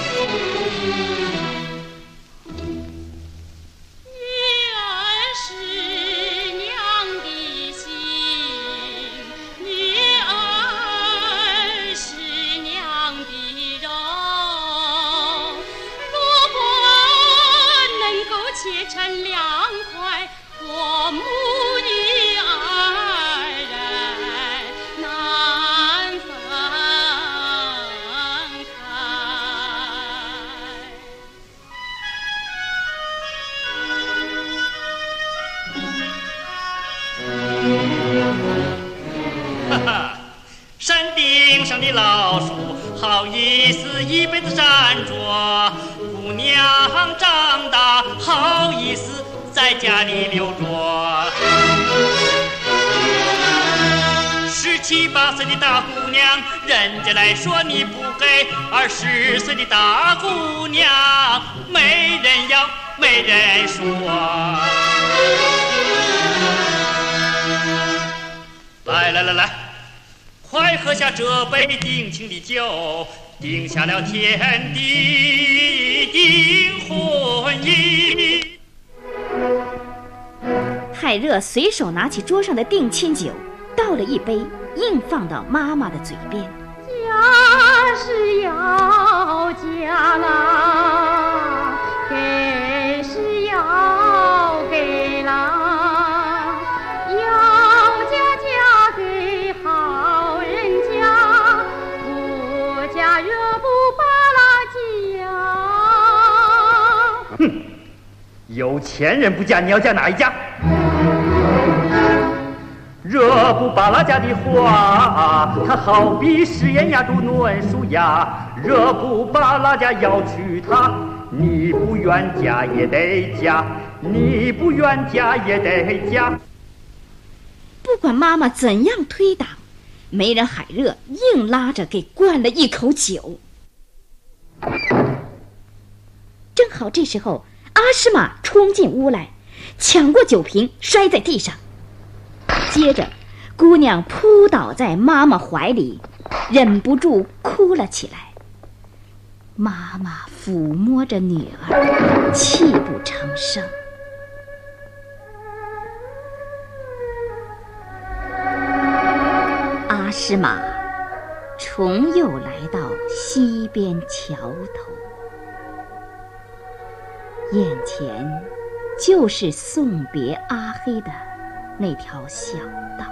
山顶上的老树好意思一辈子站着，姑娘长大好意思在家里留着。17、18岁的大姑娘，人家来说你不给；20岁的大姑娘，没人要，没人说。来，快喝下这杯定情的酒，定下了天地的婚姻。 海热随手拿起桌上的定亲酒，倒了一杯，硬放到妈妈的嘴边。 家是要家啦，给是要给啦。 有钱人不嫁，你要嫁哪一家？惹不把拉家的话，他好比食盐压住嫩树芽。惹不把拉家要娶她，你不愿嫁也得嫁，你不愿嫁也得嫁。 不管妈妈怎样推挡，媒人海热硬拉着给灌了一口酒。正好这时候，阿诗玛冲进屋来，抢过酒瓶摔在地上，接着姑娘扑倒在妈妈怀里，忍不住哭了起来。妈妈抚摸着女儿，泣不成声。阿诗玛重又来到西边桥头，眼前就是送别阿黑的那条小道。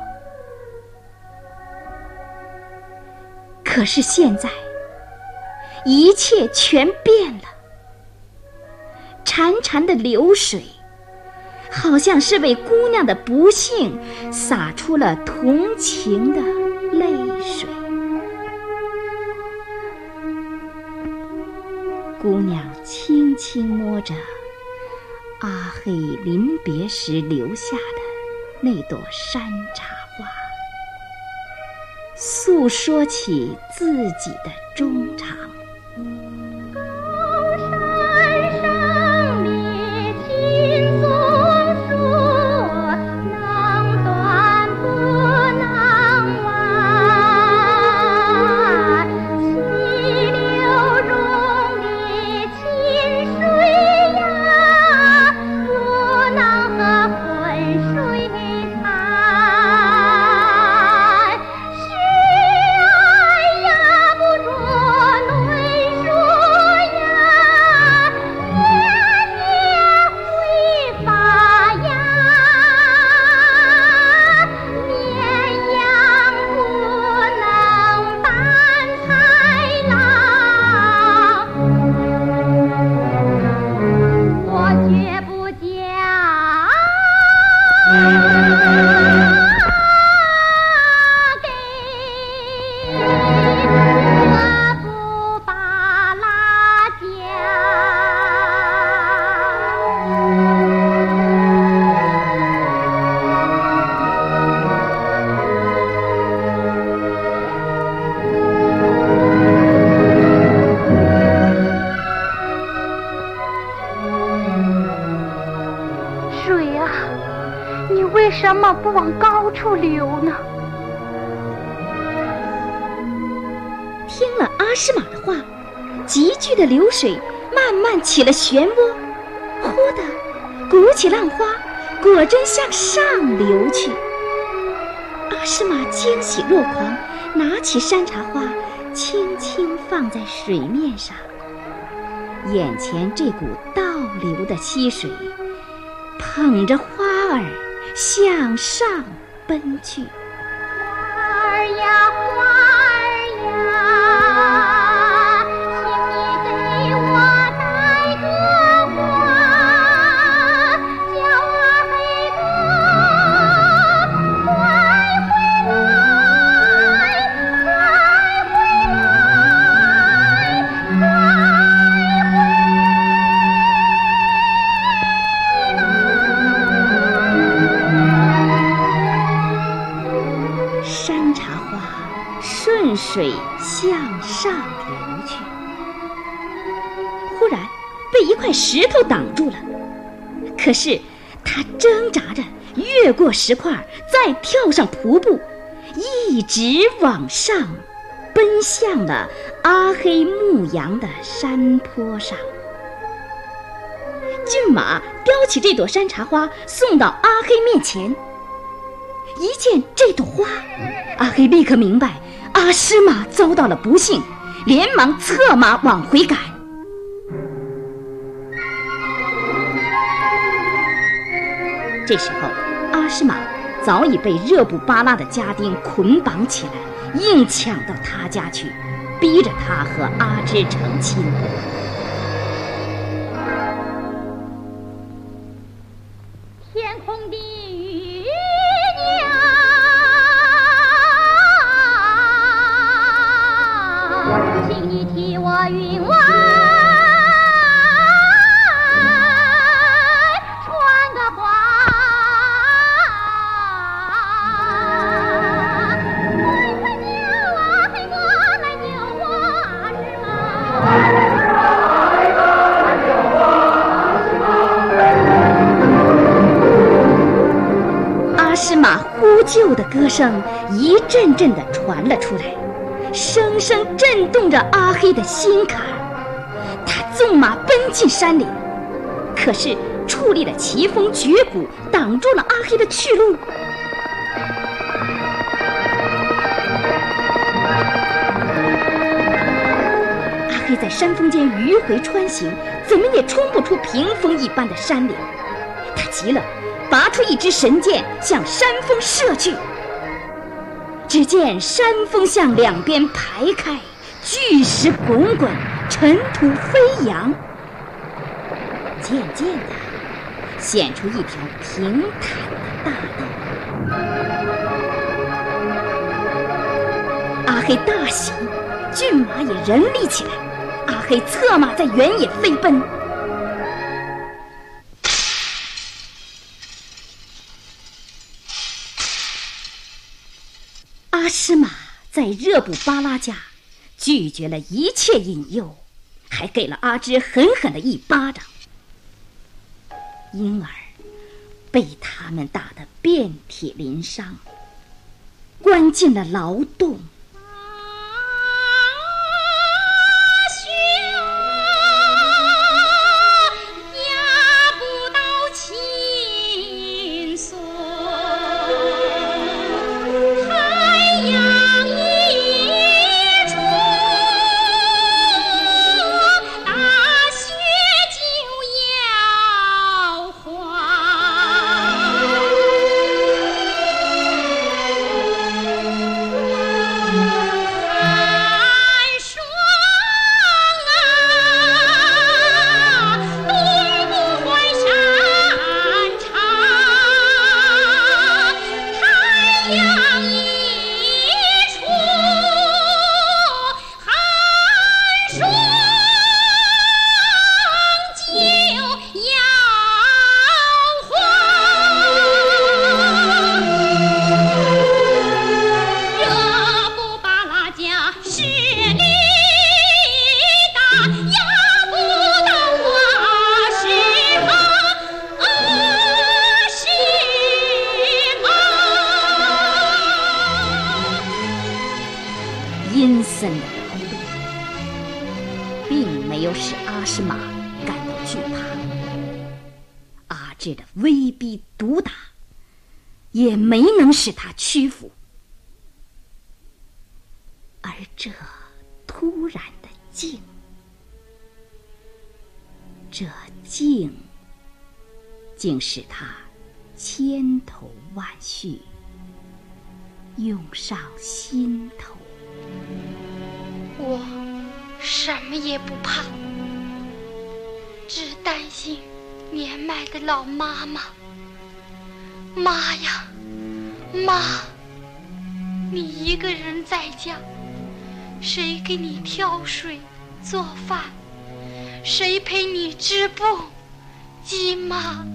可是现在一切全变了，潺潺的流水好像是为姑娘的不幸洒出了同情的泪水。姑娘轻轻摸着阿黑临别时留下的那朵山茶花，诉说起自己的衷肠。 是爱呀不着什么不往高处流呢？ 听了阿诗玛的话，急剧的流水慢慢起了漩涡，忽地鼓起浪花，果真向上流去。阿诗玛惊喜若狂，拿起山茶花，轻轻放在水面上。眼前这股倒流的溪水，捧着花儿向上奔去。 花儿呀，花儿呀，请你给我带个花，叫阿黑哥快回来，快回来， 山茶花顺水向上流去，忽然被一块石头挡住了。可是他挣扎着越过石块，再跳上瀑布，一直往上奔向了阿黑牧羊的山坡上。骏马叼起这朵山茶花，送到阿黑面前。一见这朵花，阿黑立刻明白阿诗玛遭到了不幸，连忙策马往回赶。这时候阿诗玛早已被热布巴拉的家丁捆绑起来，硬抢到他家去，逼着他和阿芝成亲。 天空的雨娘，请你替我运来，传个话，快叫阿黑哥来救我阿芝玛。 阿诗玛呼救的歌声一阵阵地传了出来，声声震动着阿黑的心坎。他纵马奔进山里，可是矗立的奇峰绝谷挡住了阿黑的去路。阿黑在山峰间迂回穿行，怎么也冲不出屏风一般的山岭。他急了，拔出一支神箭向山峰射去。只见山峰向两边排开，巨石滚滚，尘土飞扬。渐渐的显出一条平坦的大道。阿黑大喜，骏马也人立起来。阿黑策马在原野飞奔。阿诗玛在热布巴拉家拒绝了一切引诱，还给了阿芝狠狠的一巴掌。婴儿被他们打得遍体鳞伤，关进了牢洞。 森的劳动，并没有使阿诗玛感到惧怕。阿志的威逼毒打也没能使他屈服。而这突然的静，这静竟使他千头万绪涌上心头。 我什么也不怕，只担心年迈的老妈妈。妈呀，妈，你一个人在家，谁给你挑水做饭？谁陪你织布织马？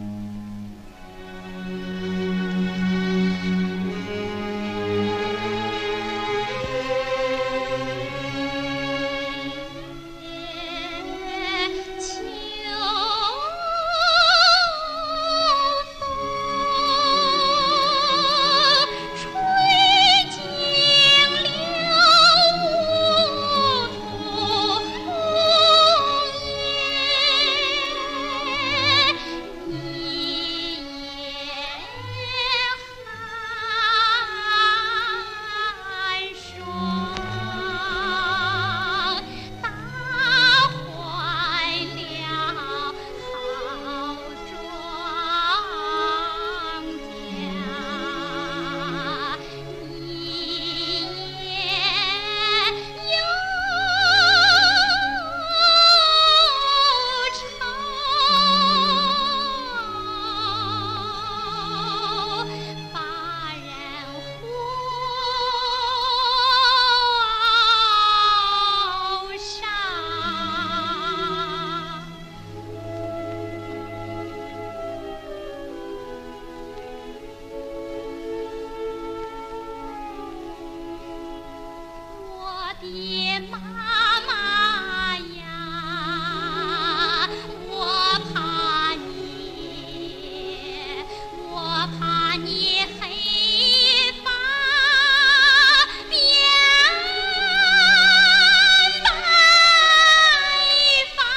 爹妈妈呀，我怕你黑发变白发。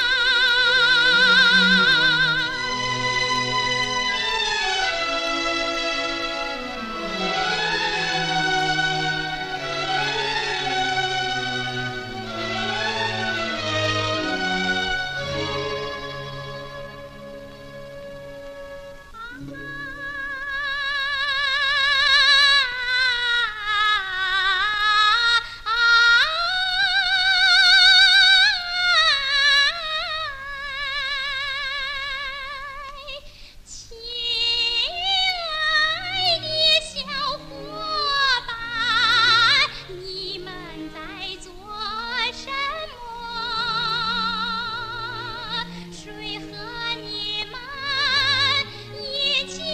谁和你们一起？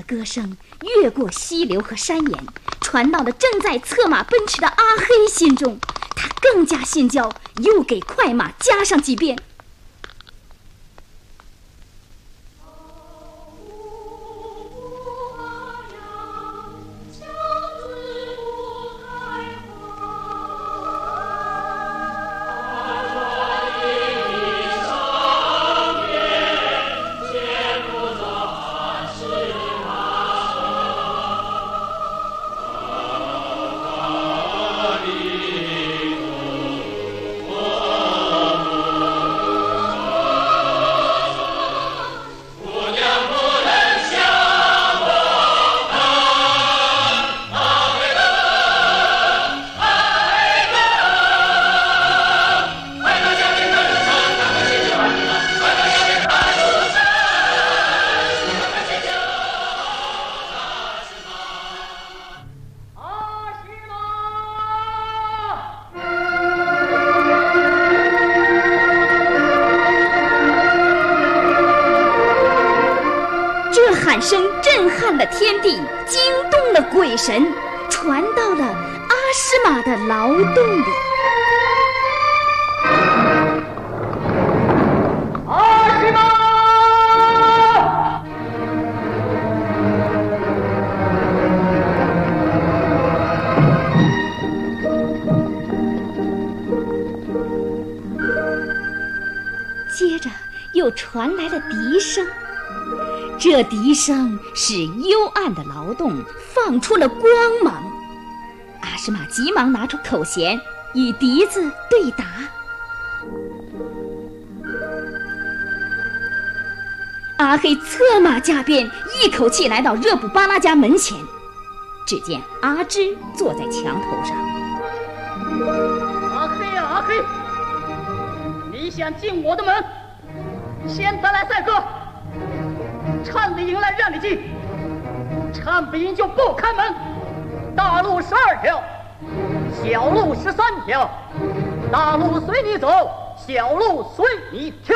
歌声越过溪流和山岩，传到了正在策马奔驰的阿黑心中。他更加心焦，又给快马加上几鞭。喊声震撼了天地，惊动了鬼神，传到了阿诗玛的劳动里。 阿诗玛！ 接着又传来了笛声。这笛声使幽暗的劳动放出了光芒。阿诗玛急忙拿出口弦，与笛子对答。阿黑策马加鞭，一口气来到热布巴拉家门前。只见阿芝坐在墙头上。 阿黑啊，阿黑，你想进我的门，先得来赛歌。唱得赢来让你进，唱不赢就不开门。大路12条，小路13条，大路随你走，小路随你跳。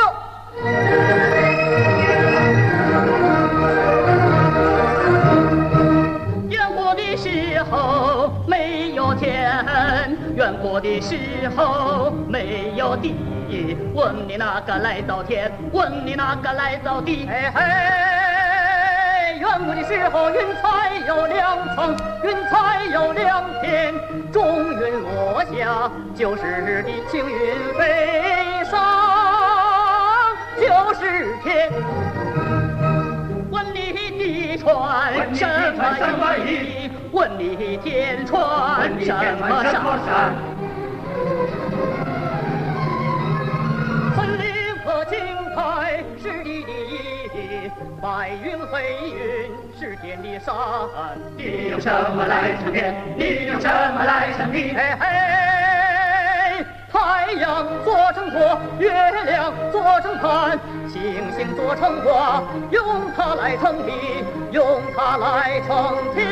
远过的时候没有天，远过的时候没有地。问你哪个来造天？问你哪个来造地？嘿嘿，远过的时候云彩有2层，云彩有2片，中云落下，就是的青云飞上，就是天。问你的船什么意？问你天船什么山？青苔是地的意，白云黑云是天的山。你用什么来撑天？你用什么来撑地？嘿嘿，太阳做成火，月亮做成盘，星星做成花，用它来撑地，用它来撑天。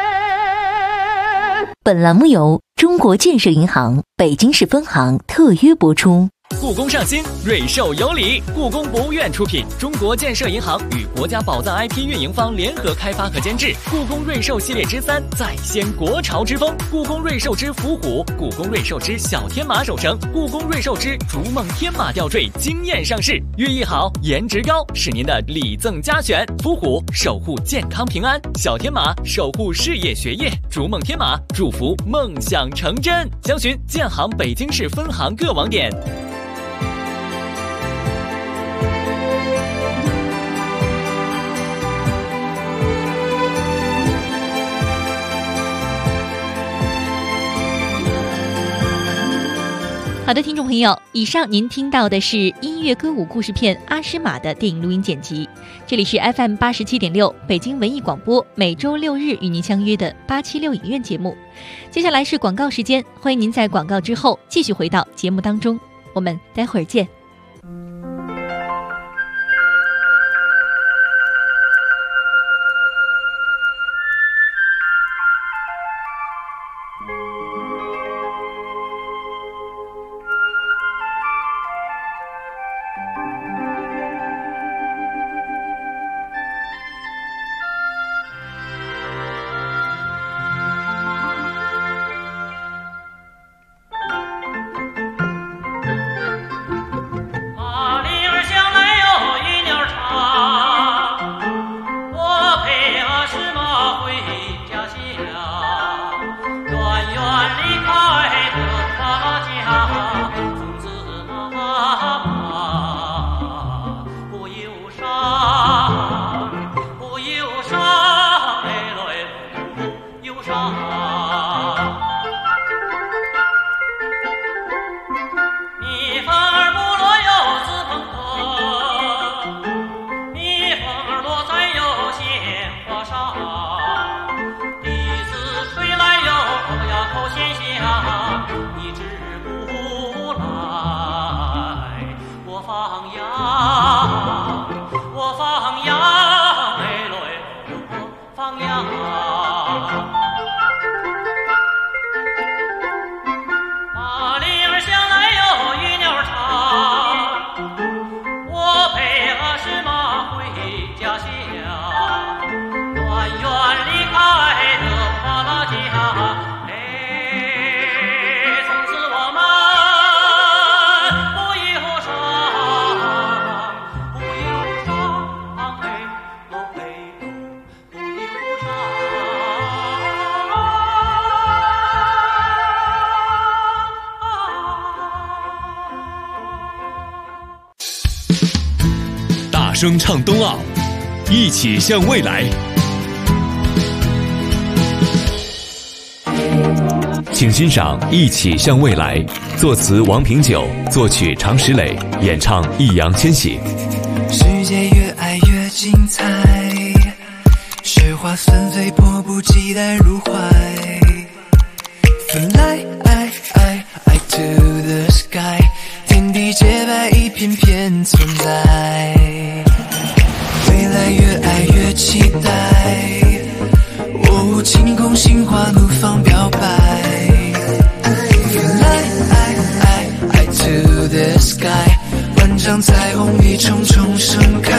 本栏目由中国建设银行北京市分行特约播出。 故宫上新，瑞兽有礼。故宫博物院出品，中国建设银行与国家宝藏 IP 运营方联合开发和监制。故宫瑞兽系列之3再掀国潮之风。故宫瑞兽之伏虎，故宫瑞兽之小天马守城，故宫瑞兽之逐梦天马吊坠惊艳上市。寓意好，颜值高，是您的礼赠佳选。伏虎守护健康平安，小天马守护事业学业，逐梦天马祝福梦想成真。详询建行北京市分行各网点。 好的，听众朋友，以上您听到的是音乐歌舞故事片《阿诗玛》的电影录音剪辑。这里是 FM 87.6北京文艺广播，每周6日与您相约的876影院节目。接下来是广告时间，欢迎您在广告之后继续回到节目当中，我们待会儿见。 声唱冬奥，一起向未来。请欣赏《一起向未来》，作词王平久，作曲常石磊，演唱易烊千玺。 世界越爱越精彩，雪花纷飞，迫不及待入怀。Fly to the sky， 天地洁白，一片片存在。未来越爱越期待，哦，晴空心花怒放表白。Fly to the sky， 万丈彩虹一重重盛开。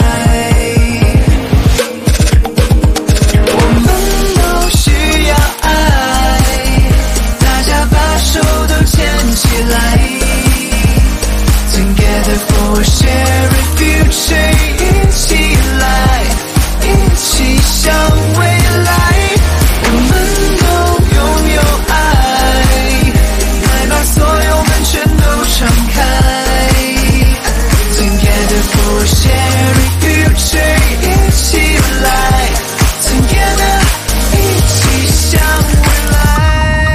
我们都需要爱，大家把手都牵起来。Together for a shared future， 一起来，一起向未来。我们都拥有爱，来把所有门全都敞开。Together for a shared future， 一起来 Together， 一起向未来。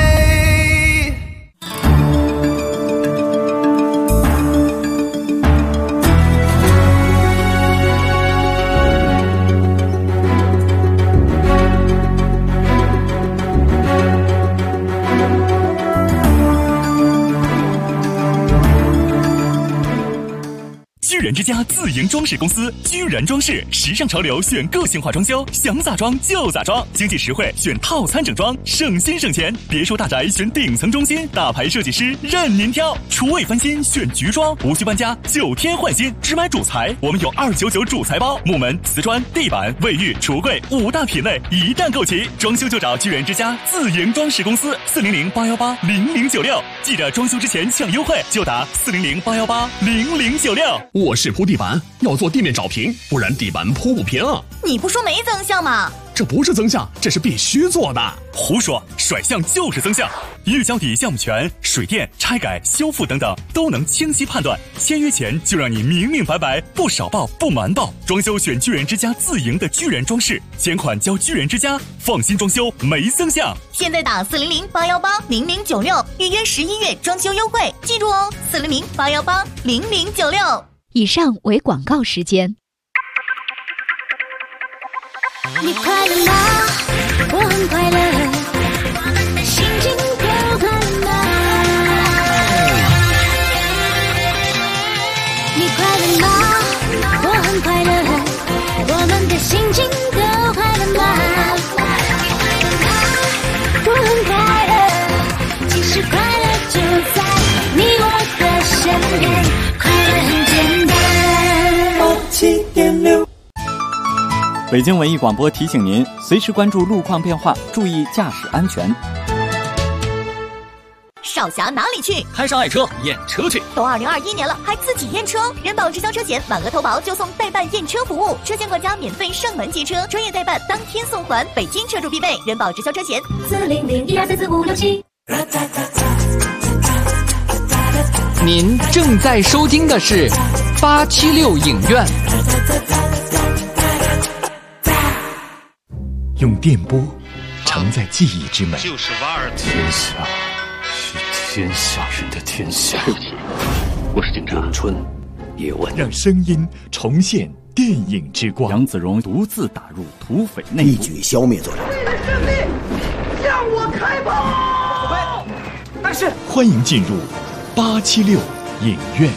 居然之家自营装饰公司，居然装饰，时尚潮流选个性化装修，想咋装就咋装，经济实惠选套餐整装，省心省钱。别墅大宅选顶层中心，大牌设计师任您挑。厨卫翻新选菊装，无需搬家，9天换新，只买主材。我们有299主材包，木门、瓷砖、地板、卫浴、橱柜5大品类一旦购齐，装修就找居然之家自营装饰公司，400-818-0096。记得装修之前抢优惠，就打400-818-0096。 我是铺地板，要做地面找平，不然地板铺不平。 你不说没增项吗？ 这不是增项，这是必须做的。 胡说，甩项就是增项。预交底项目权、水电、拆改、修复等等都能清晰判断。签约前就让你明明白白，不少报不瞒报。装修选居然之家自营的居然装饰，钱款交居然之家，放心装修没增项。 现在打400-818-0096预约11月装修优惠，记住哦，400-818-0096。 以上为广告时间。 你快乐吗？我很快乐，我们的心情都快乐吗？你快乐吗？我很快乐，我们的心情都快乐吗？我很快乐，其实快乐就在你我的身边，快乐很简单。87.6 北京文艺广播提醒您，随时关注路况变化，注意驾驶安全。 少侠哪里去？ 开上爱车验车去。 都2021年了，还自己验车？人保直销车险满额投保就送代办验车服务，车险管家免费上门接车，专业代办当天送还，北京车主必备。人保直销车险400-1234567。 您正在收听的是876影院。 用电波承载记忆之美， 就是瓦尔天下是天下人的天下。 我是警察。咏春叶问， 让声音重现电影之光。 杨子荣独自打入土匪内部， 一举消灭作者。 为了胜利，向我开炮！ 但是，欢迎进入876影院。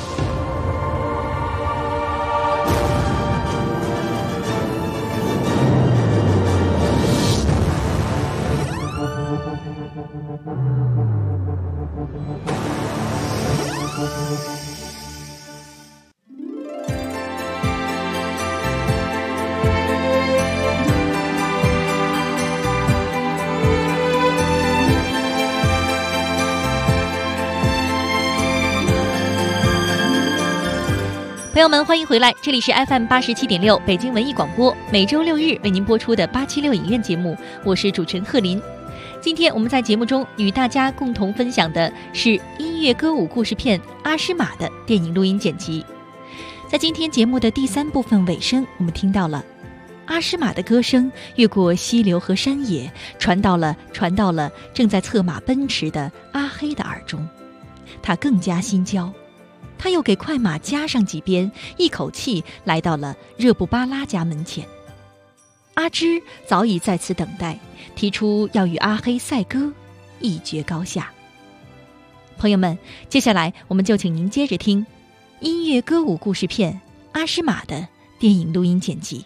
朋友们，欢迎回来，这里是 FM 87.6北京文艺广播，每周6日为您播出的876影院节目，我是主持人贺林。今天我们在节目中与大家共同分享的是音乐歌舞故事片《阿诗玛》的电影录音剪辑。 在今天节目的第3部分尾声，我们听到了阿诗玛的歌声越过溪流和山野，传到了正在策马奔驰的阿黑的耳中。他更加心焦，他又给快马加上几鞭，一口气来到了热布巴拉家门前。阿芝早已在此等待，提出要与阿黑赛歌，一决高下。朋友们，接下来我们就请您接着听音乐歌舞故事片《阿诗玛》的电影录音剪辑。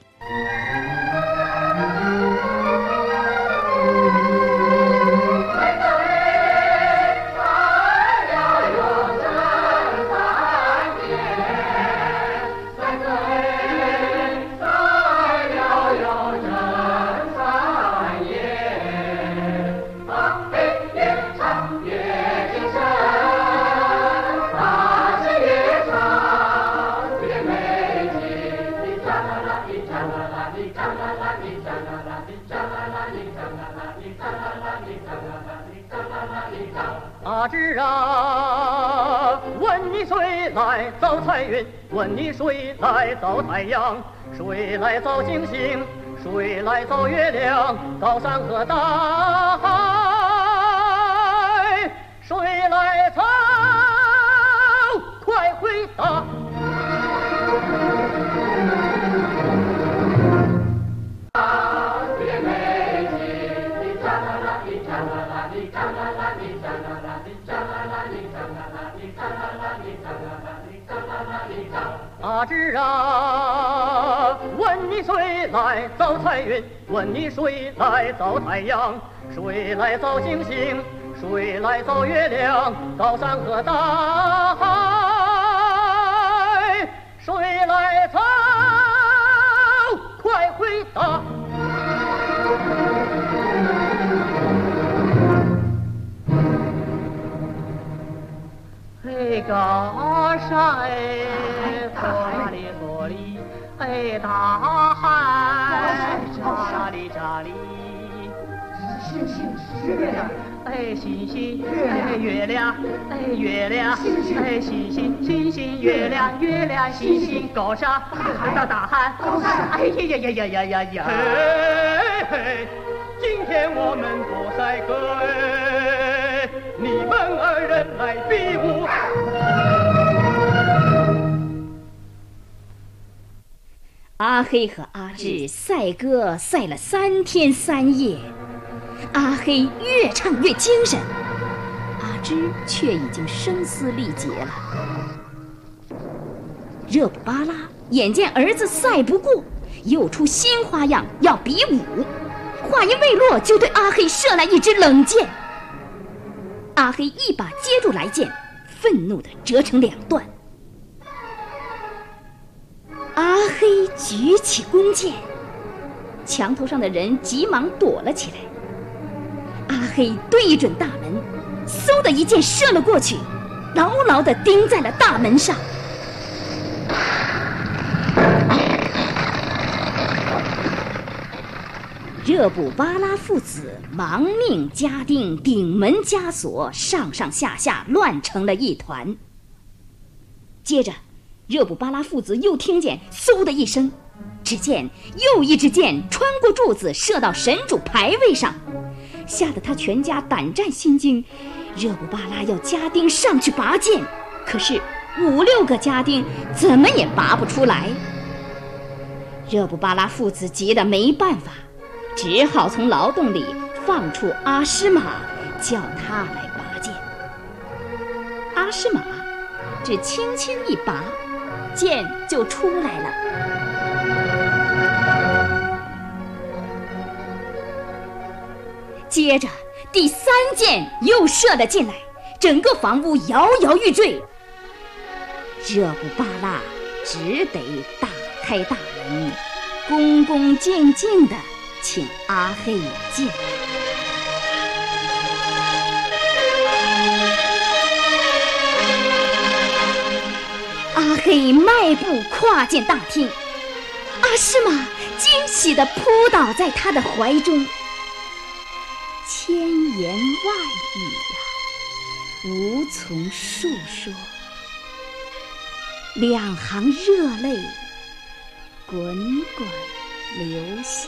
阿芝啊，问你谁来造彩云？问你谁来造太阳？谁来造星星？谁来造月亮？高山和大海，谁来造？快回答！阿芝啊，问你谁来造彩云？问你谁来造太阳？谁来造星星？谁来造月亮？高山和大海，谁来造？快回答！哎，高山哎，哪里哪里？哎，大海哪里哪里？星星月亮，哎，星星哎，月亮哎，月亮哎，星星星星月亮月亮星星，高山大海高山，哎呀呀呀呀呀呀呀！嘿嘿，今天我们不赛歌哎，你们二人来比武。 阿黑和阿芝赛歌赛了3天3夜，阿黑越唱越精神，阿芝却已经声嘶力竭了。热布巴拉眼见儿子赛不过，又出新花样要比武，话音未落就对阿黑射来一支冷箭。阿黑一把接住来剑，愤怒地折成2段。阿黑举起弓箭，墙头上的人急忙躲了起来。阿黑对准大门，嗖的一箭射了过去，牢牢地钉在了大门上。热布巴拉父子亡命家丁，顶门枷锁，上上下下乱成了一团。接着热布巴拉父子又听见嗖的一声，只见又一支箭穿过柱子射到神主牌位上，吓得他全家胆战心惊。热布巴拉要家丁上去拔剑，可是5、6个家丁怎么也拔不出来。热布巴拉父子急得没办法，只好从牢洞里放出阿诗玛，叫他来拔剑。阿诗玛只轻轻一拔，剑就出来了。接着第3箭又射了进来，整个房屋摇摇欲坠。热布巴拉只得打开大门，恭恭敬敬地请阿黑进来。阿黑迈步跨进大厅，阿诗玛惊喜地扑倒在他的怀中。千言万语无从述说。 两行热泪滚滚流下。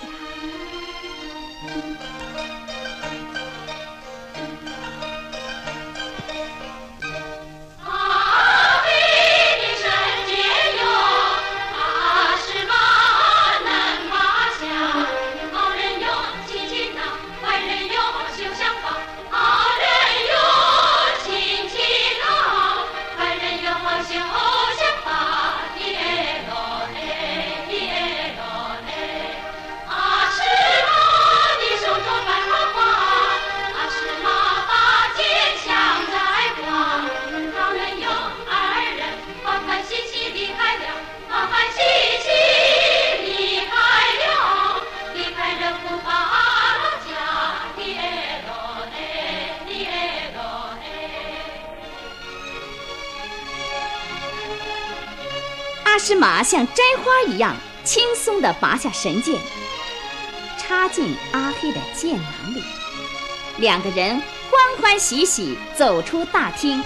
阿诗玛像摘花一样轻松地拔下神剑，插进阿黑的剑囊里。两个人欢欢喜喜走出大厅。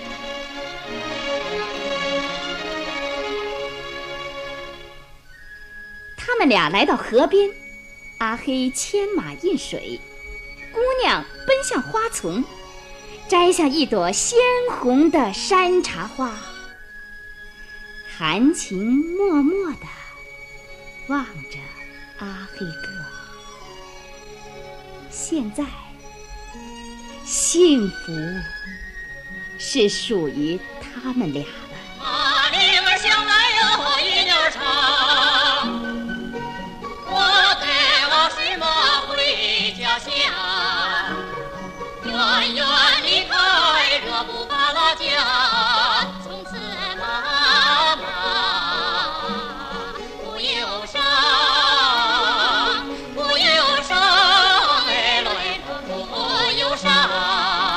他们俩来到河边，阿黑牵马饮水，姑娘奔向花丛，摘下一朵鲜红的山茶花，含情脉脉地望着阿黑哥。现在，幸福是属于他们俩的。 马铃儿响来哟，一鸟唱，我带我水马回家乡，远远离开热布巴拉家，从此妈妈不忧伤，不忧伤，哎来不忧伤。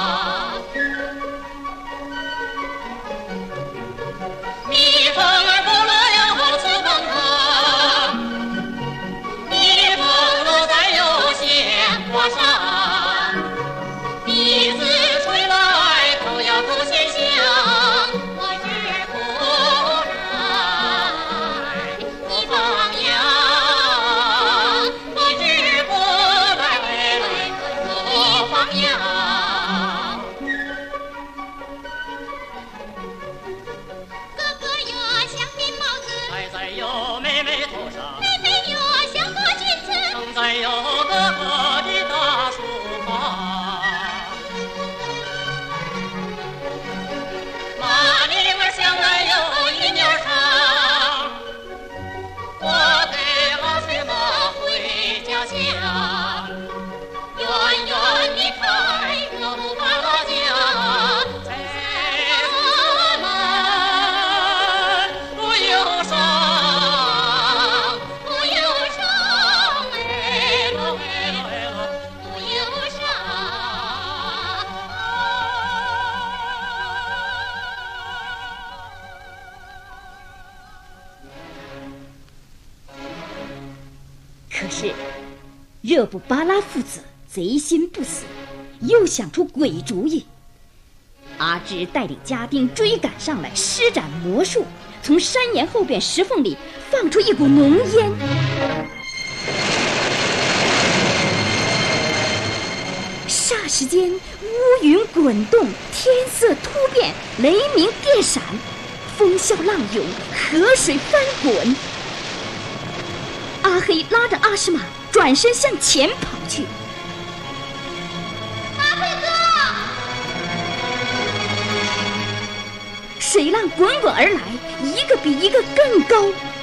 蜜蜂儿不落哟，刺蜂窝，蜜蜂落在哟鲜花上，笛子吹来口呀口鲜香，我日不来不放羊，我日不来不放羊。哥哥哟像顶帽子，戴在哟妹妹头上，妹妹哟像个裙子，撑在哟哥哥的大书房。马铃儿响来哟，一鸟唱，我带我水马回家乡，远远离开热布巴拉家，在我们不忧伤，不忧伤，哎咯哎咯哎咯，不忧伤。 可是热布巴拉父子贼心不死，又想出鬼主意。阿芝带领家丁追赶上来，施展魔术，从山岩后边石缝里放出一股浓烟。霎时间，乌云滚动，天色突变，雷鸣电闪，风啸浪涌，河水翻滚。阿黑拉着阿诗玛转身向前跑去。 阿黑哥！ 水浪滚滚而来，一个比一个更高。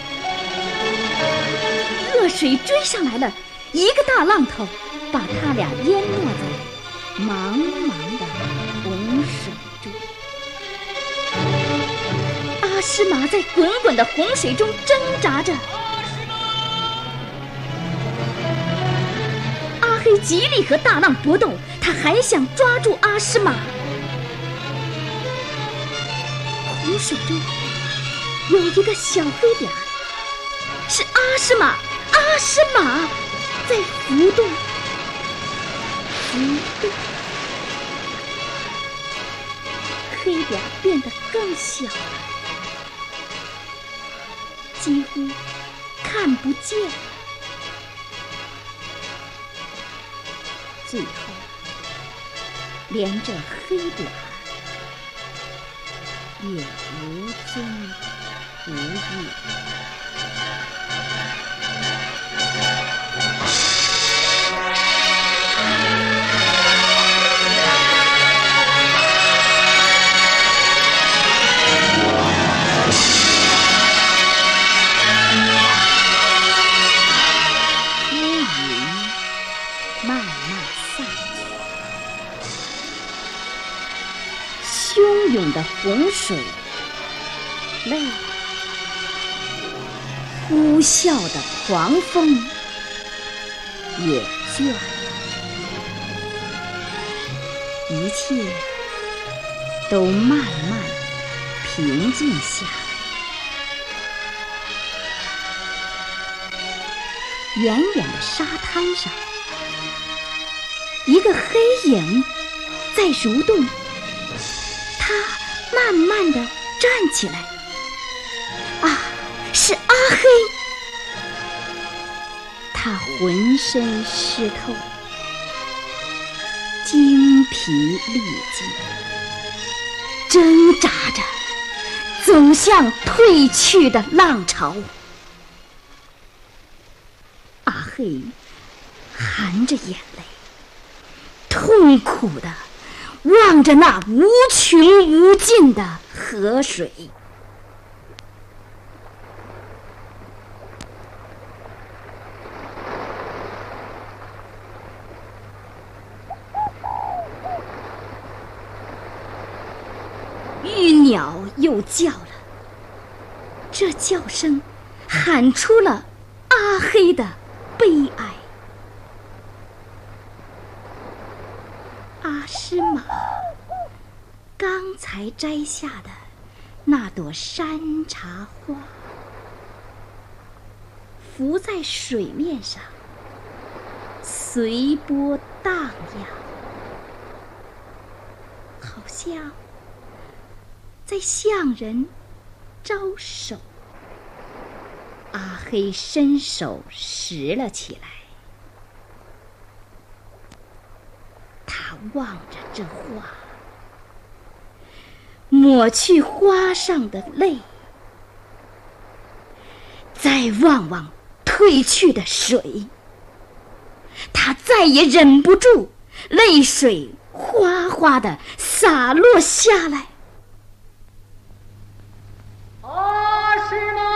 恶水追上来了，一个大浪头把他俩淹没在茫茫的洪水中。阿诗玛在滚滚的洪水中挣扎着。阿黑极力和大浪搏斗，他还想抓住阿诗玛。洪水中有一个小黑点儿，是阿诗玛，阿诗玛在浮动，浮动。黑点变得更小了， 几乎看不见。最后，连这黑点儿也无踪无影。汹涌的洪水，泪；呼啸的狂风，也倦。一切都慢慢平静下来。远远的沙滩上，一个黑影在蠕动。他慢慢地站起来，啊，是阿黑！他浑身湿透，精疲力尽，挣扎着走向退去的浪潮。阿黑含着眼泪，痛苦地望着那无穷无尽的河水。玉鸟又叫了，这叫声喊出了阿黑的悲哀。阿诗玛刚才摘下的那朵山茶花，浮在水面上，随波荡漾，好像在向人招手。阿黑伸手拾了起来，他望着这花，抹去花上的泪，再望望退去的水，他再也忍不住，泪水哗哗地洒落下来。 阿诗玛！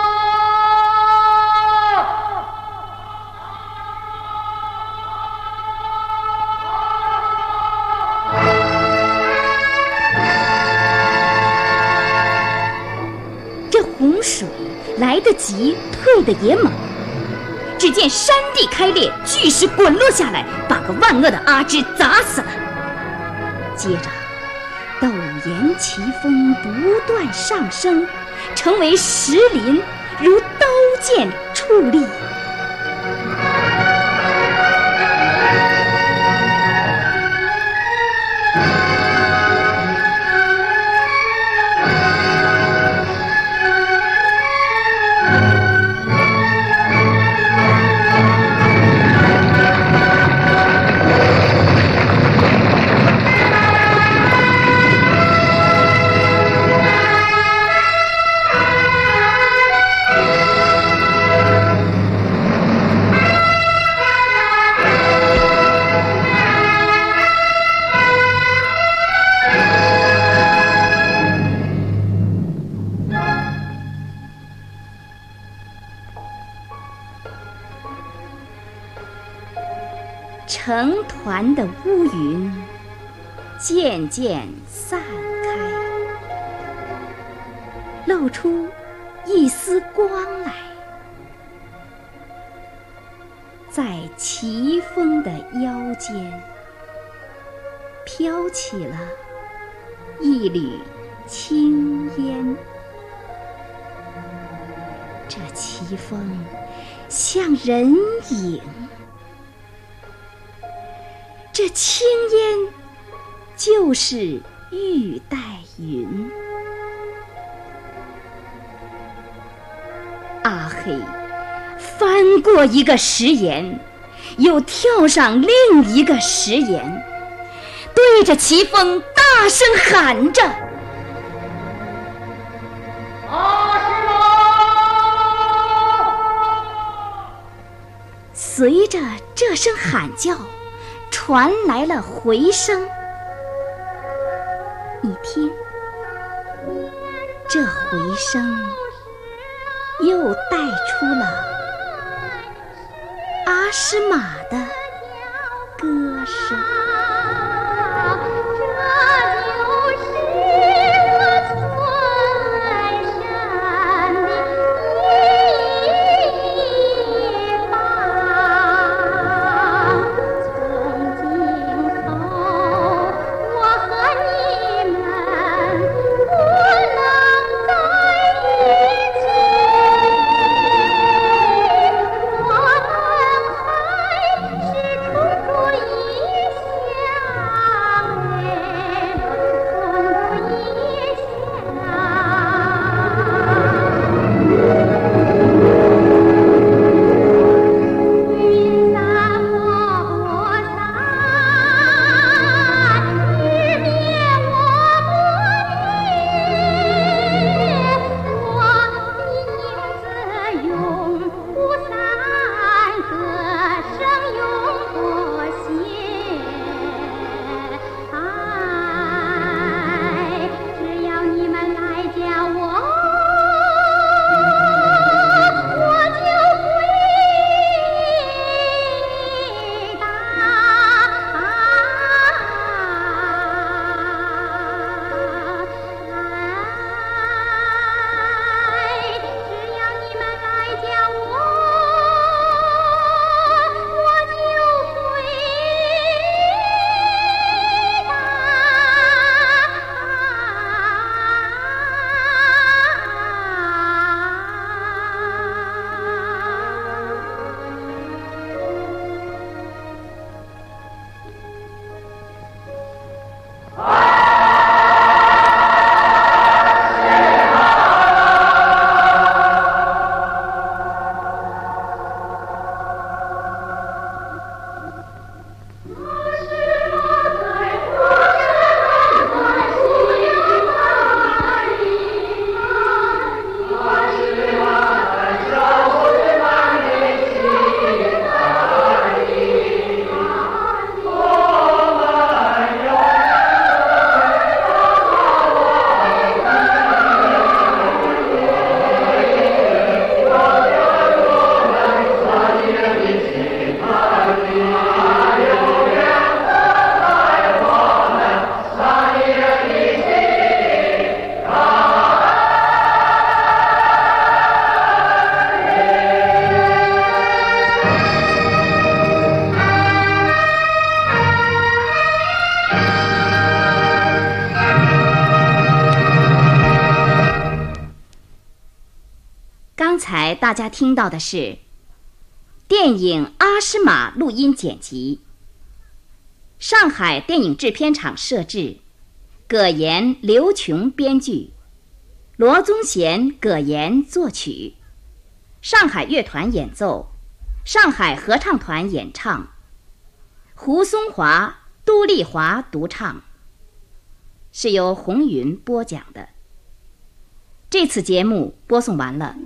洪水来得急，退得也猛。只见山地开裂，巨石滚落下来，把个万恶的阿芝砸死了。接着，陡岩奇峰不断上升，成为石林，如刀剑矗立。成团的乌云渐渐散开，露出一丝光来。在奇峰的腰间，飘起了一缕青烟。这奇峰像人影，这青烟就是玉带云。阿黑，翻过一个食盐，又跳上另一个食盐，对着齐风大声喊着：随着这声喊叫，传来了回声。你听，这回声又带出了阿诗玛的歌声。刚才大家听到的是电影《阿诗玛》录音剪辑，上海电影制片厂摄制，葛延、刘琼编剧，罗宗贤、葛延作曲，上海乐团演奏，上海合唱团演唱，胡松华、杜丽华独唱，是由红云播讲的。这次节目播送完了。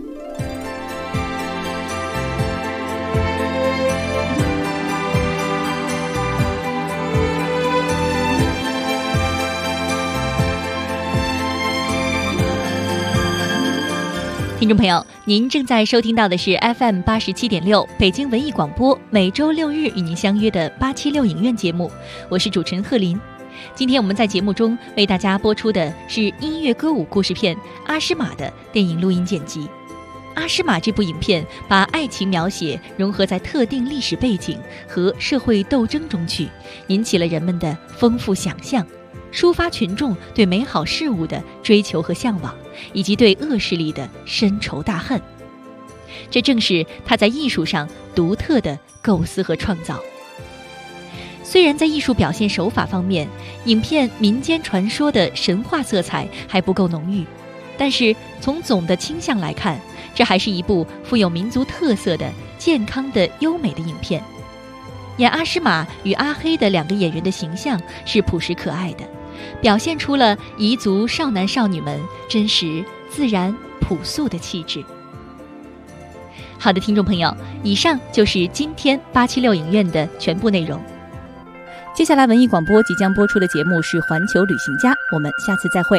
听众朋友，您正在收听到的是 FM 87.6北京文艺广播，每周6日与您相约的876影院节目，我是主持人贺林。今天我们在节目中为大家播出的是音乐歌舞故事片《阿诗玛》的电影录音剪辑。《阿诗玛》这部影片把爱情描写融合在特定历史背景和社会斗争中去，引起了人们的丰富想象，抒发群众对美好事物的追求和向往，以及对恶势力的深仇大恨。这正是他在艺术上独特的构思和创造。虽然在艺术表现手法方面，影片民间传说的神话色彩还不够浓郁，但是从总的倾向来看， 这还是一部富有民族特色的、健康的、优美的影片。演阿诗玛与阿黑的2个演员的形象是朴实可爱的，表现出了彝族少男少女们真实、自然、朴素的气质。好的，听众朋友，以上就是今天876影院的全部内容。 接下来文艺广播即将播出的节目是《环球旅行家》，我们下次再会。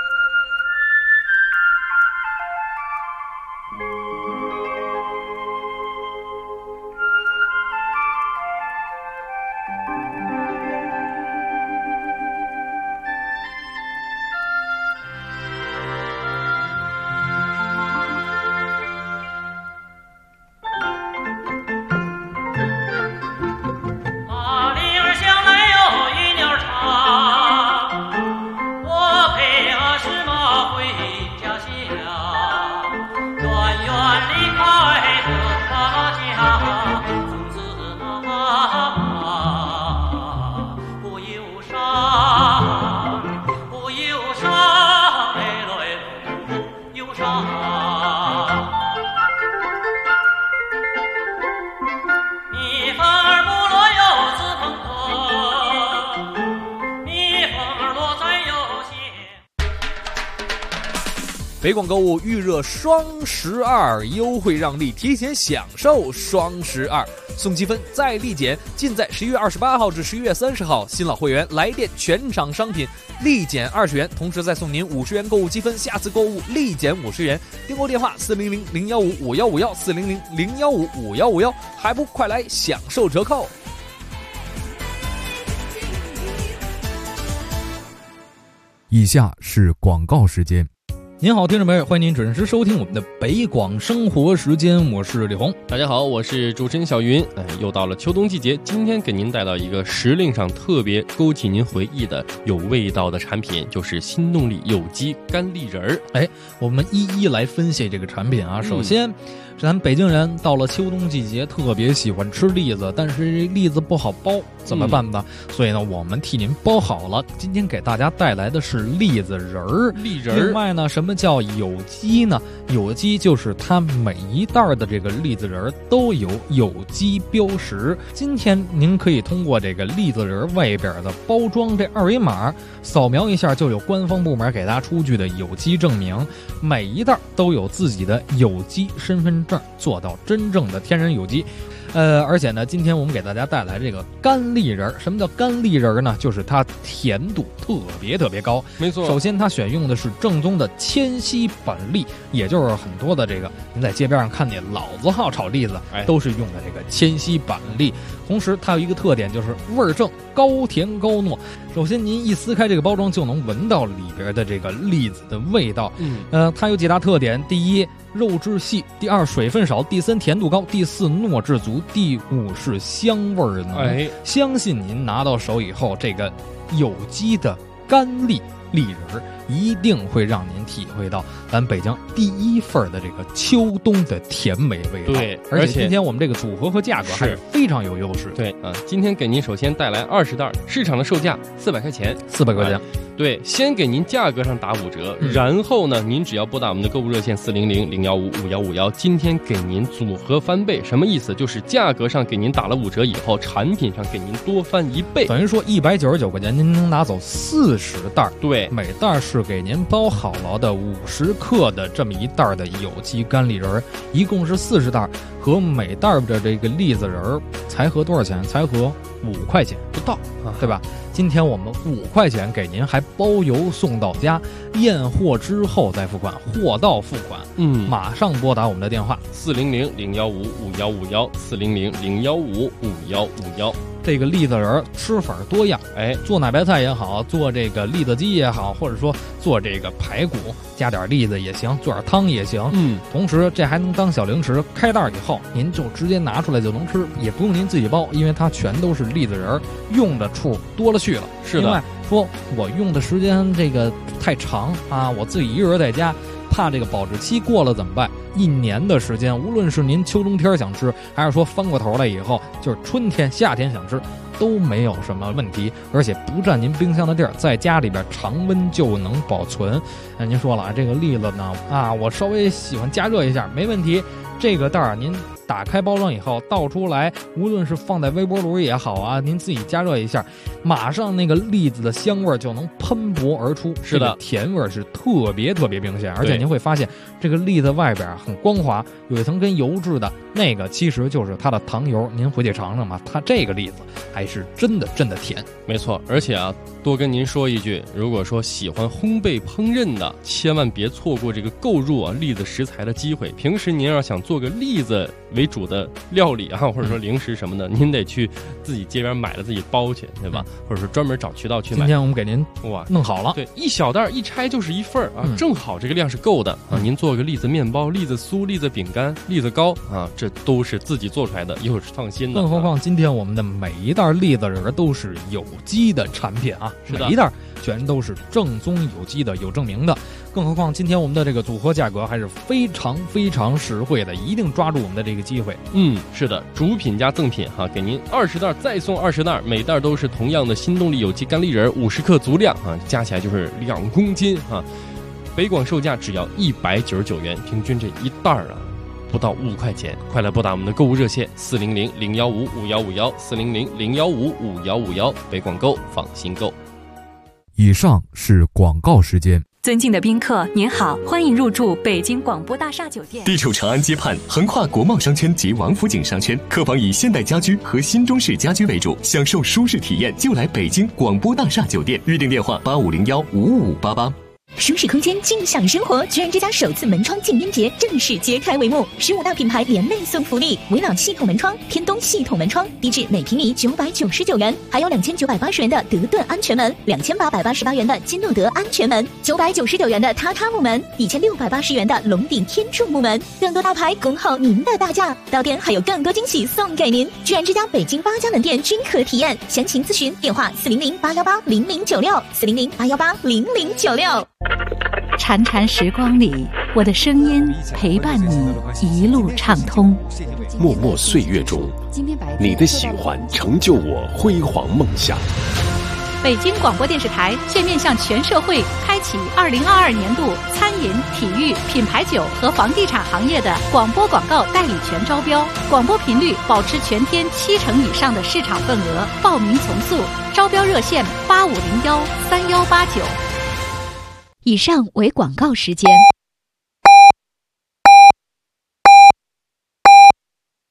北广购物预热双12，优惠让利，提前享受双12，送积分再立减，尽在11月28号至11月30号。新老会员来电全场商品立减20元，同时再送您50元购物积分，下次购物立减50元。订购电话400-015-5151，400-015-5151，还不快来享受折扣！ 以下是广告时间。 您好，听众朋友，欢迎您准时收听我们的北广生活时间，我是李红。 大家好，我是主持人小云。又到了秋冬季节，今天给您带到一个时令上特别勾起您回忆的有味道的产品，就是新动力有机干栗仁儿。 我们一一来分析这个产品啊。首先，咱北京人到了秋冬季节特别喜欢吃栗子，但是栗子不好剥，怎么办呢？所以呢，我们替您剥好了。今天给大家带来的是栗子仁儿。 栗仁儿。 另外呢，什么叫有机呢？有机就是它每一袋的这个栗子仁儿都有有机标识。今天您可以通过这个栗子仁儿外边的包装这2维码扫描一下，就有官方部门给大家出具的有机证明。每一袋都有自己的有机身份证，做到真正的天然有机。而且呢，今天我们给大家带来这个干栗仁儿。什么叫干栗仁儿呢？就是它甜度特别高。 没错， 首先它选用的是正宗的迁西板栗，也就是很多的这个您在街边上看见老字号炒栗子，都是用的这个迁西板栗。同时它有一个特点，就是味儿正，高甜高糯。首先您一撕开这个包装，就能闻到里边的这个栗子的味道。它有几大特点：第一，肉质细；第二，水分少；第三，甜度高；第四，糯质足；第五是香味儿浓。相信您拿到手以后，这个有机的干栗仁儿一定会让您体会到咱北京第一份的这个秋冬的甜美味道。 对， 而且今天我们这个组合和价格还是非常有优势。 对今天给您首先带来20袋，市场的售价400块钱。 400块钱。 对，先给您价格上打5折，然后呢，您只要拨打我们的购物热线400-015-5151，今天给您组合翻倍。什么意思？就是价格上给您打了5折以后，产品上给您多翻1倍， 等于说199块钱您能拿走40袋。 对， 每袋是给您包好了的50克的这么一袋的有机干栗仁儿，一共是40袋，和每袋的这个栗子仁儿才合多少钱？才合5块钱不到，对吧？今天我们5块钱给您，还包邮送到家，验货之后再付款，货到付款。马上拨打我们的电话 400-015-5151，400-015-5151。 这个栗子仁吃法多样，做奶白菜也好，做这个栗子鸡也好，或者说做这个排骨加点栗子也行，做点汤也行。同时这还能当小零食，开袋以后您就直接拿出来就能吃，也不用您自己包，因为它全都是栗子仁，用的处多了去了。 是的。 另外说我用的时间这个太长啊，我自己一个人在家， 怕这个保质期过了怎么办？1年的时间，无论是您秋冬天想吃，还是说翻过头来以后就是春天夏天想吃，都没有什么问题，而且不占您冰箱的地儿，在家里边常温就能保存。您说了啊，这个栗子呢我稍微喜欢加热一下，没问题。这个袋儿您打开包装以后倒出来，无论是放在微波炉也好啊，您自己加热一下，马上那个栗子的香味就能喷薄而出。 是的， 甜味是特别明显，而且您会发现这个栗子外边很光滑，有一层跟油质的那个其实就是它的糖油。您回去尝尝嘛，它这个栗子还是真的甜。 没错，而且多跟您说一句，如果说喜欢烘焙烹饪的，千万别错过这个购入栗子食材的机会。平时您要想做个栗子为主的料理或者说零食什么的，您得去自己街边买了自己包去，对吧？或者是专门找渠道去买。 今天我们给您弄好了， 对，一小袋一拆就是1份正好这个量是够的您做个栗子面包、栗子酥、栗子饼干、栗子糕这都是自己做出来的，又是创新的。 更何况今天我们的每一袋栗子仁都是有机的产品每一袋全都是正宗有机的，有证明的。更何况今天我们的这个组合价格还是非常实惠的，一定抓住我们的这个机会。 是的，主品加赠品给您20袋再送20袋，每袋都是同样的新动力有机干栗仁50克足量加起来就是2公斤北广售价只要199元，平均这一袋不到5块钱。快来拨打我们的购物热线400-015-5151，400-015-5151，北广购，放心购。 以上是广告时间。 尊敬的宾客，您好，欢迎入住北京广播大厦酒店。 地处长安街畔，横跨国贸商圈及王府井商圈，客房以现代家居和新中式家居为主，享受舒适体验就来北京广播大厦酒店。预订电话8501-55588。 舒适空间，尽享生活。居然之家首次门窗禁烟节正式揭开帷幕，15大品牌联袂送福利：维朗系统门窗、天东系统门窗，低至每平米999元，还有2980元的德顿安全门，2888元的金诺德安全门，999元的榻榻木门，1680元的龙顶天柱木门，更多大牌恭候您的大驾。到店还有更多惊喜送给您。居然之家北京8家门店均可体验，详情咨询电话400-818-0096，400-818-0096。 潺潺时光里，我的声音陪伴你一路畅通。 默默岁月中，你的喜欢成就我辉煌梦想。 北京广播电视台现面向全社会开启2022年度餐饮、体育、品牌酒和房地产行业的广播广告代理权招标，广播频率保持全天70%以上的市场份额，报名从速，招标热线8501-3189。 以上为广告时间。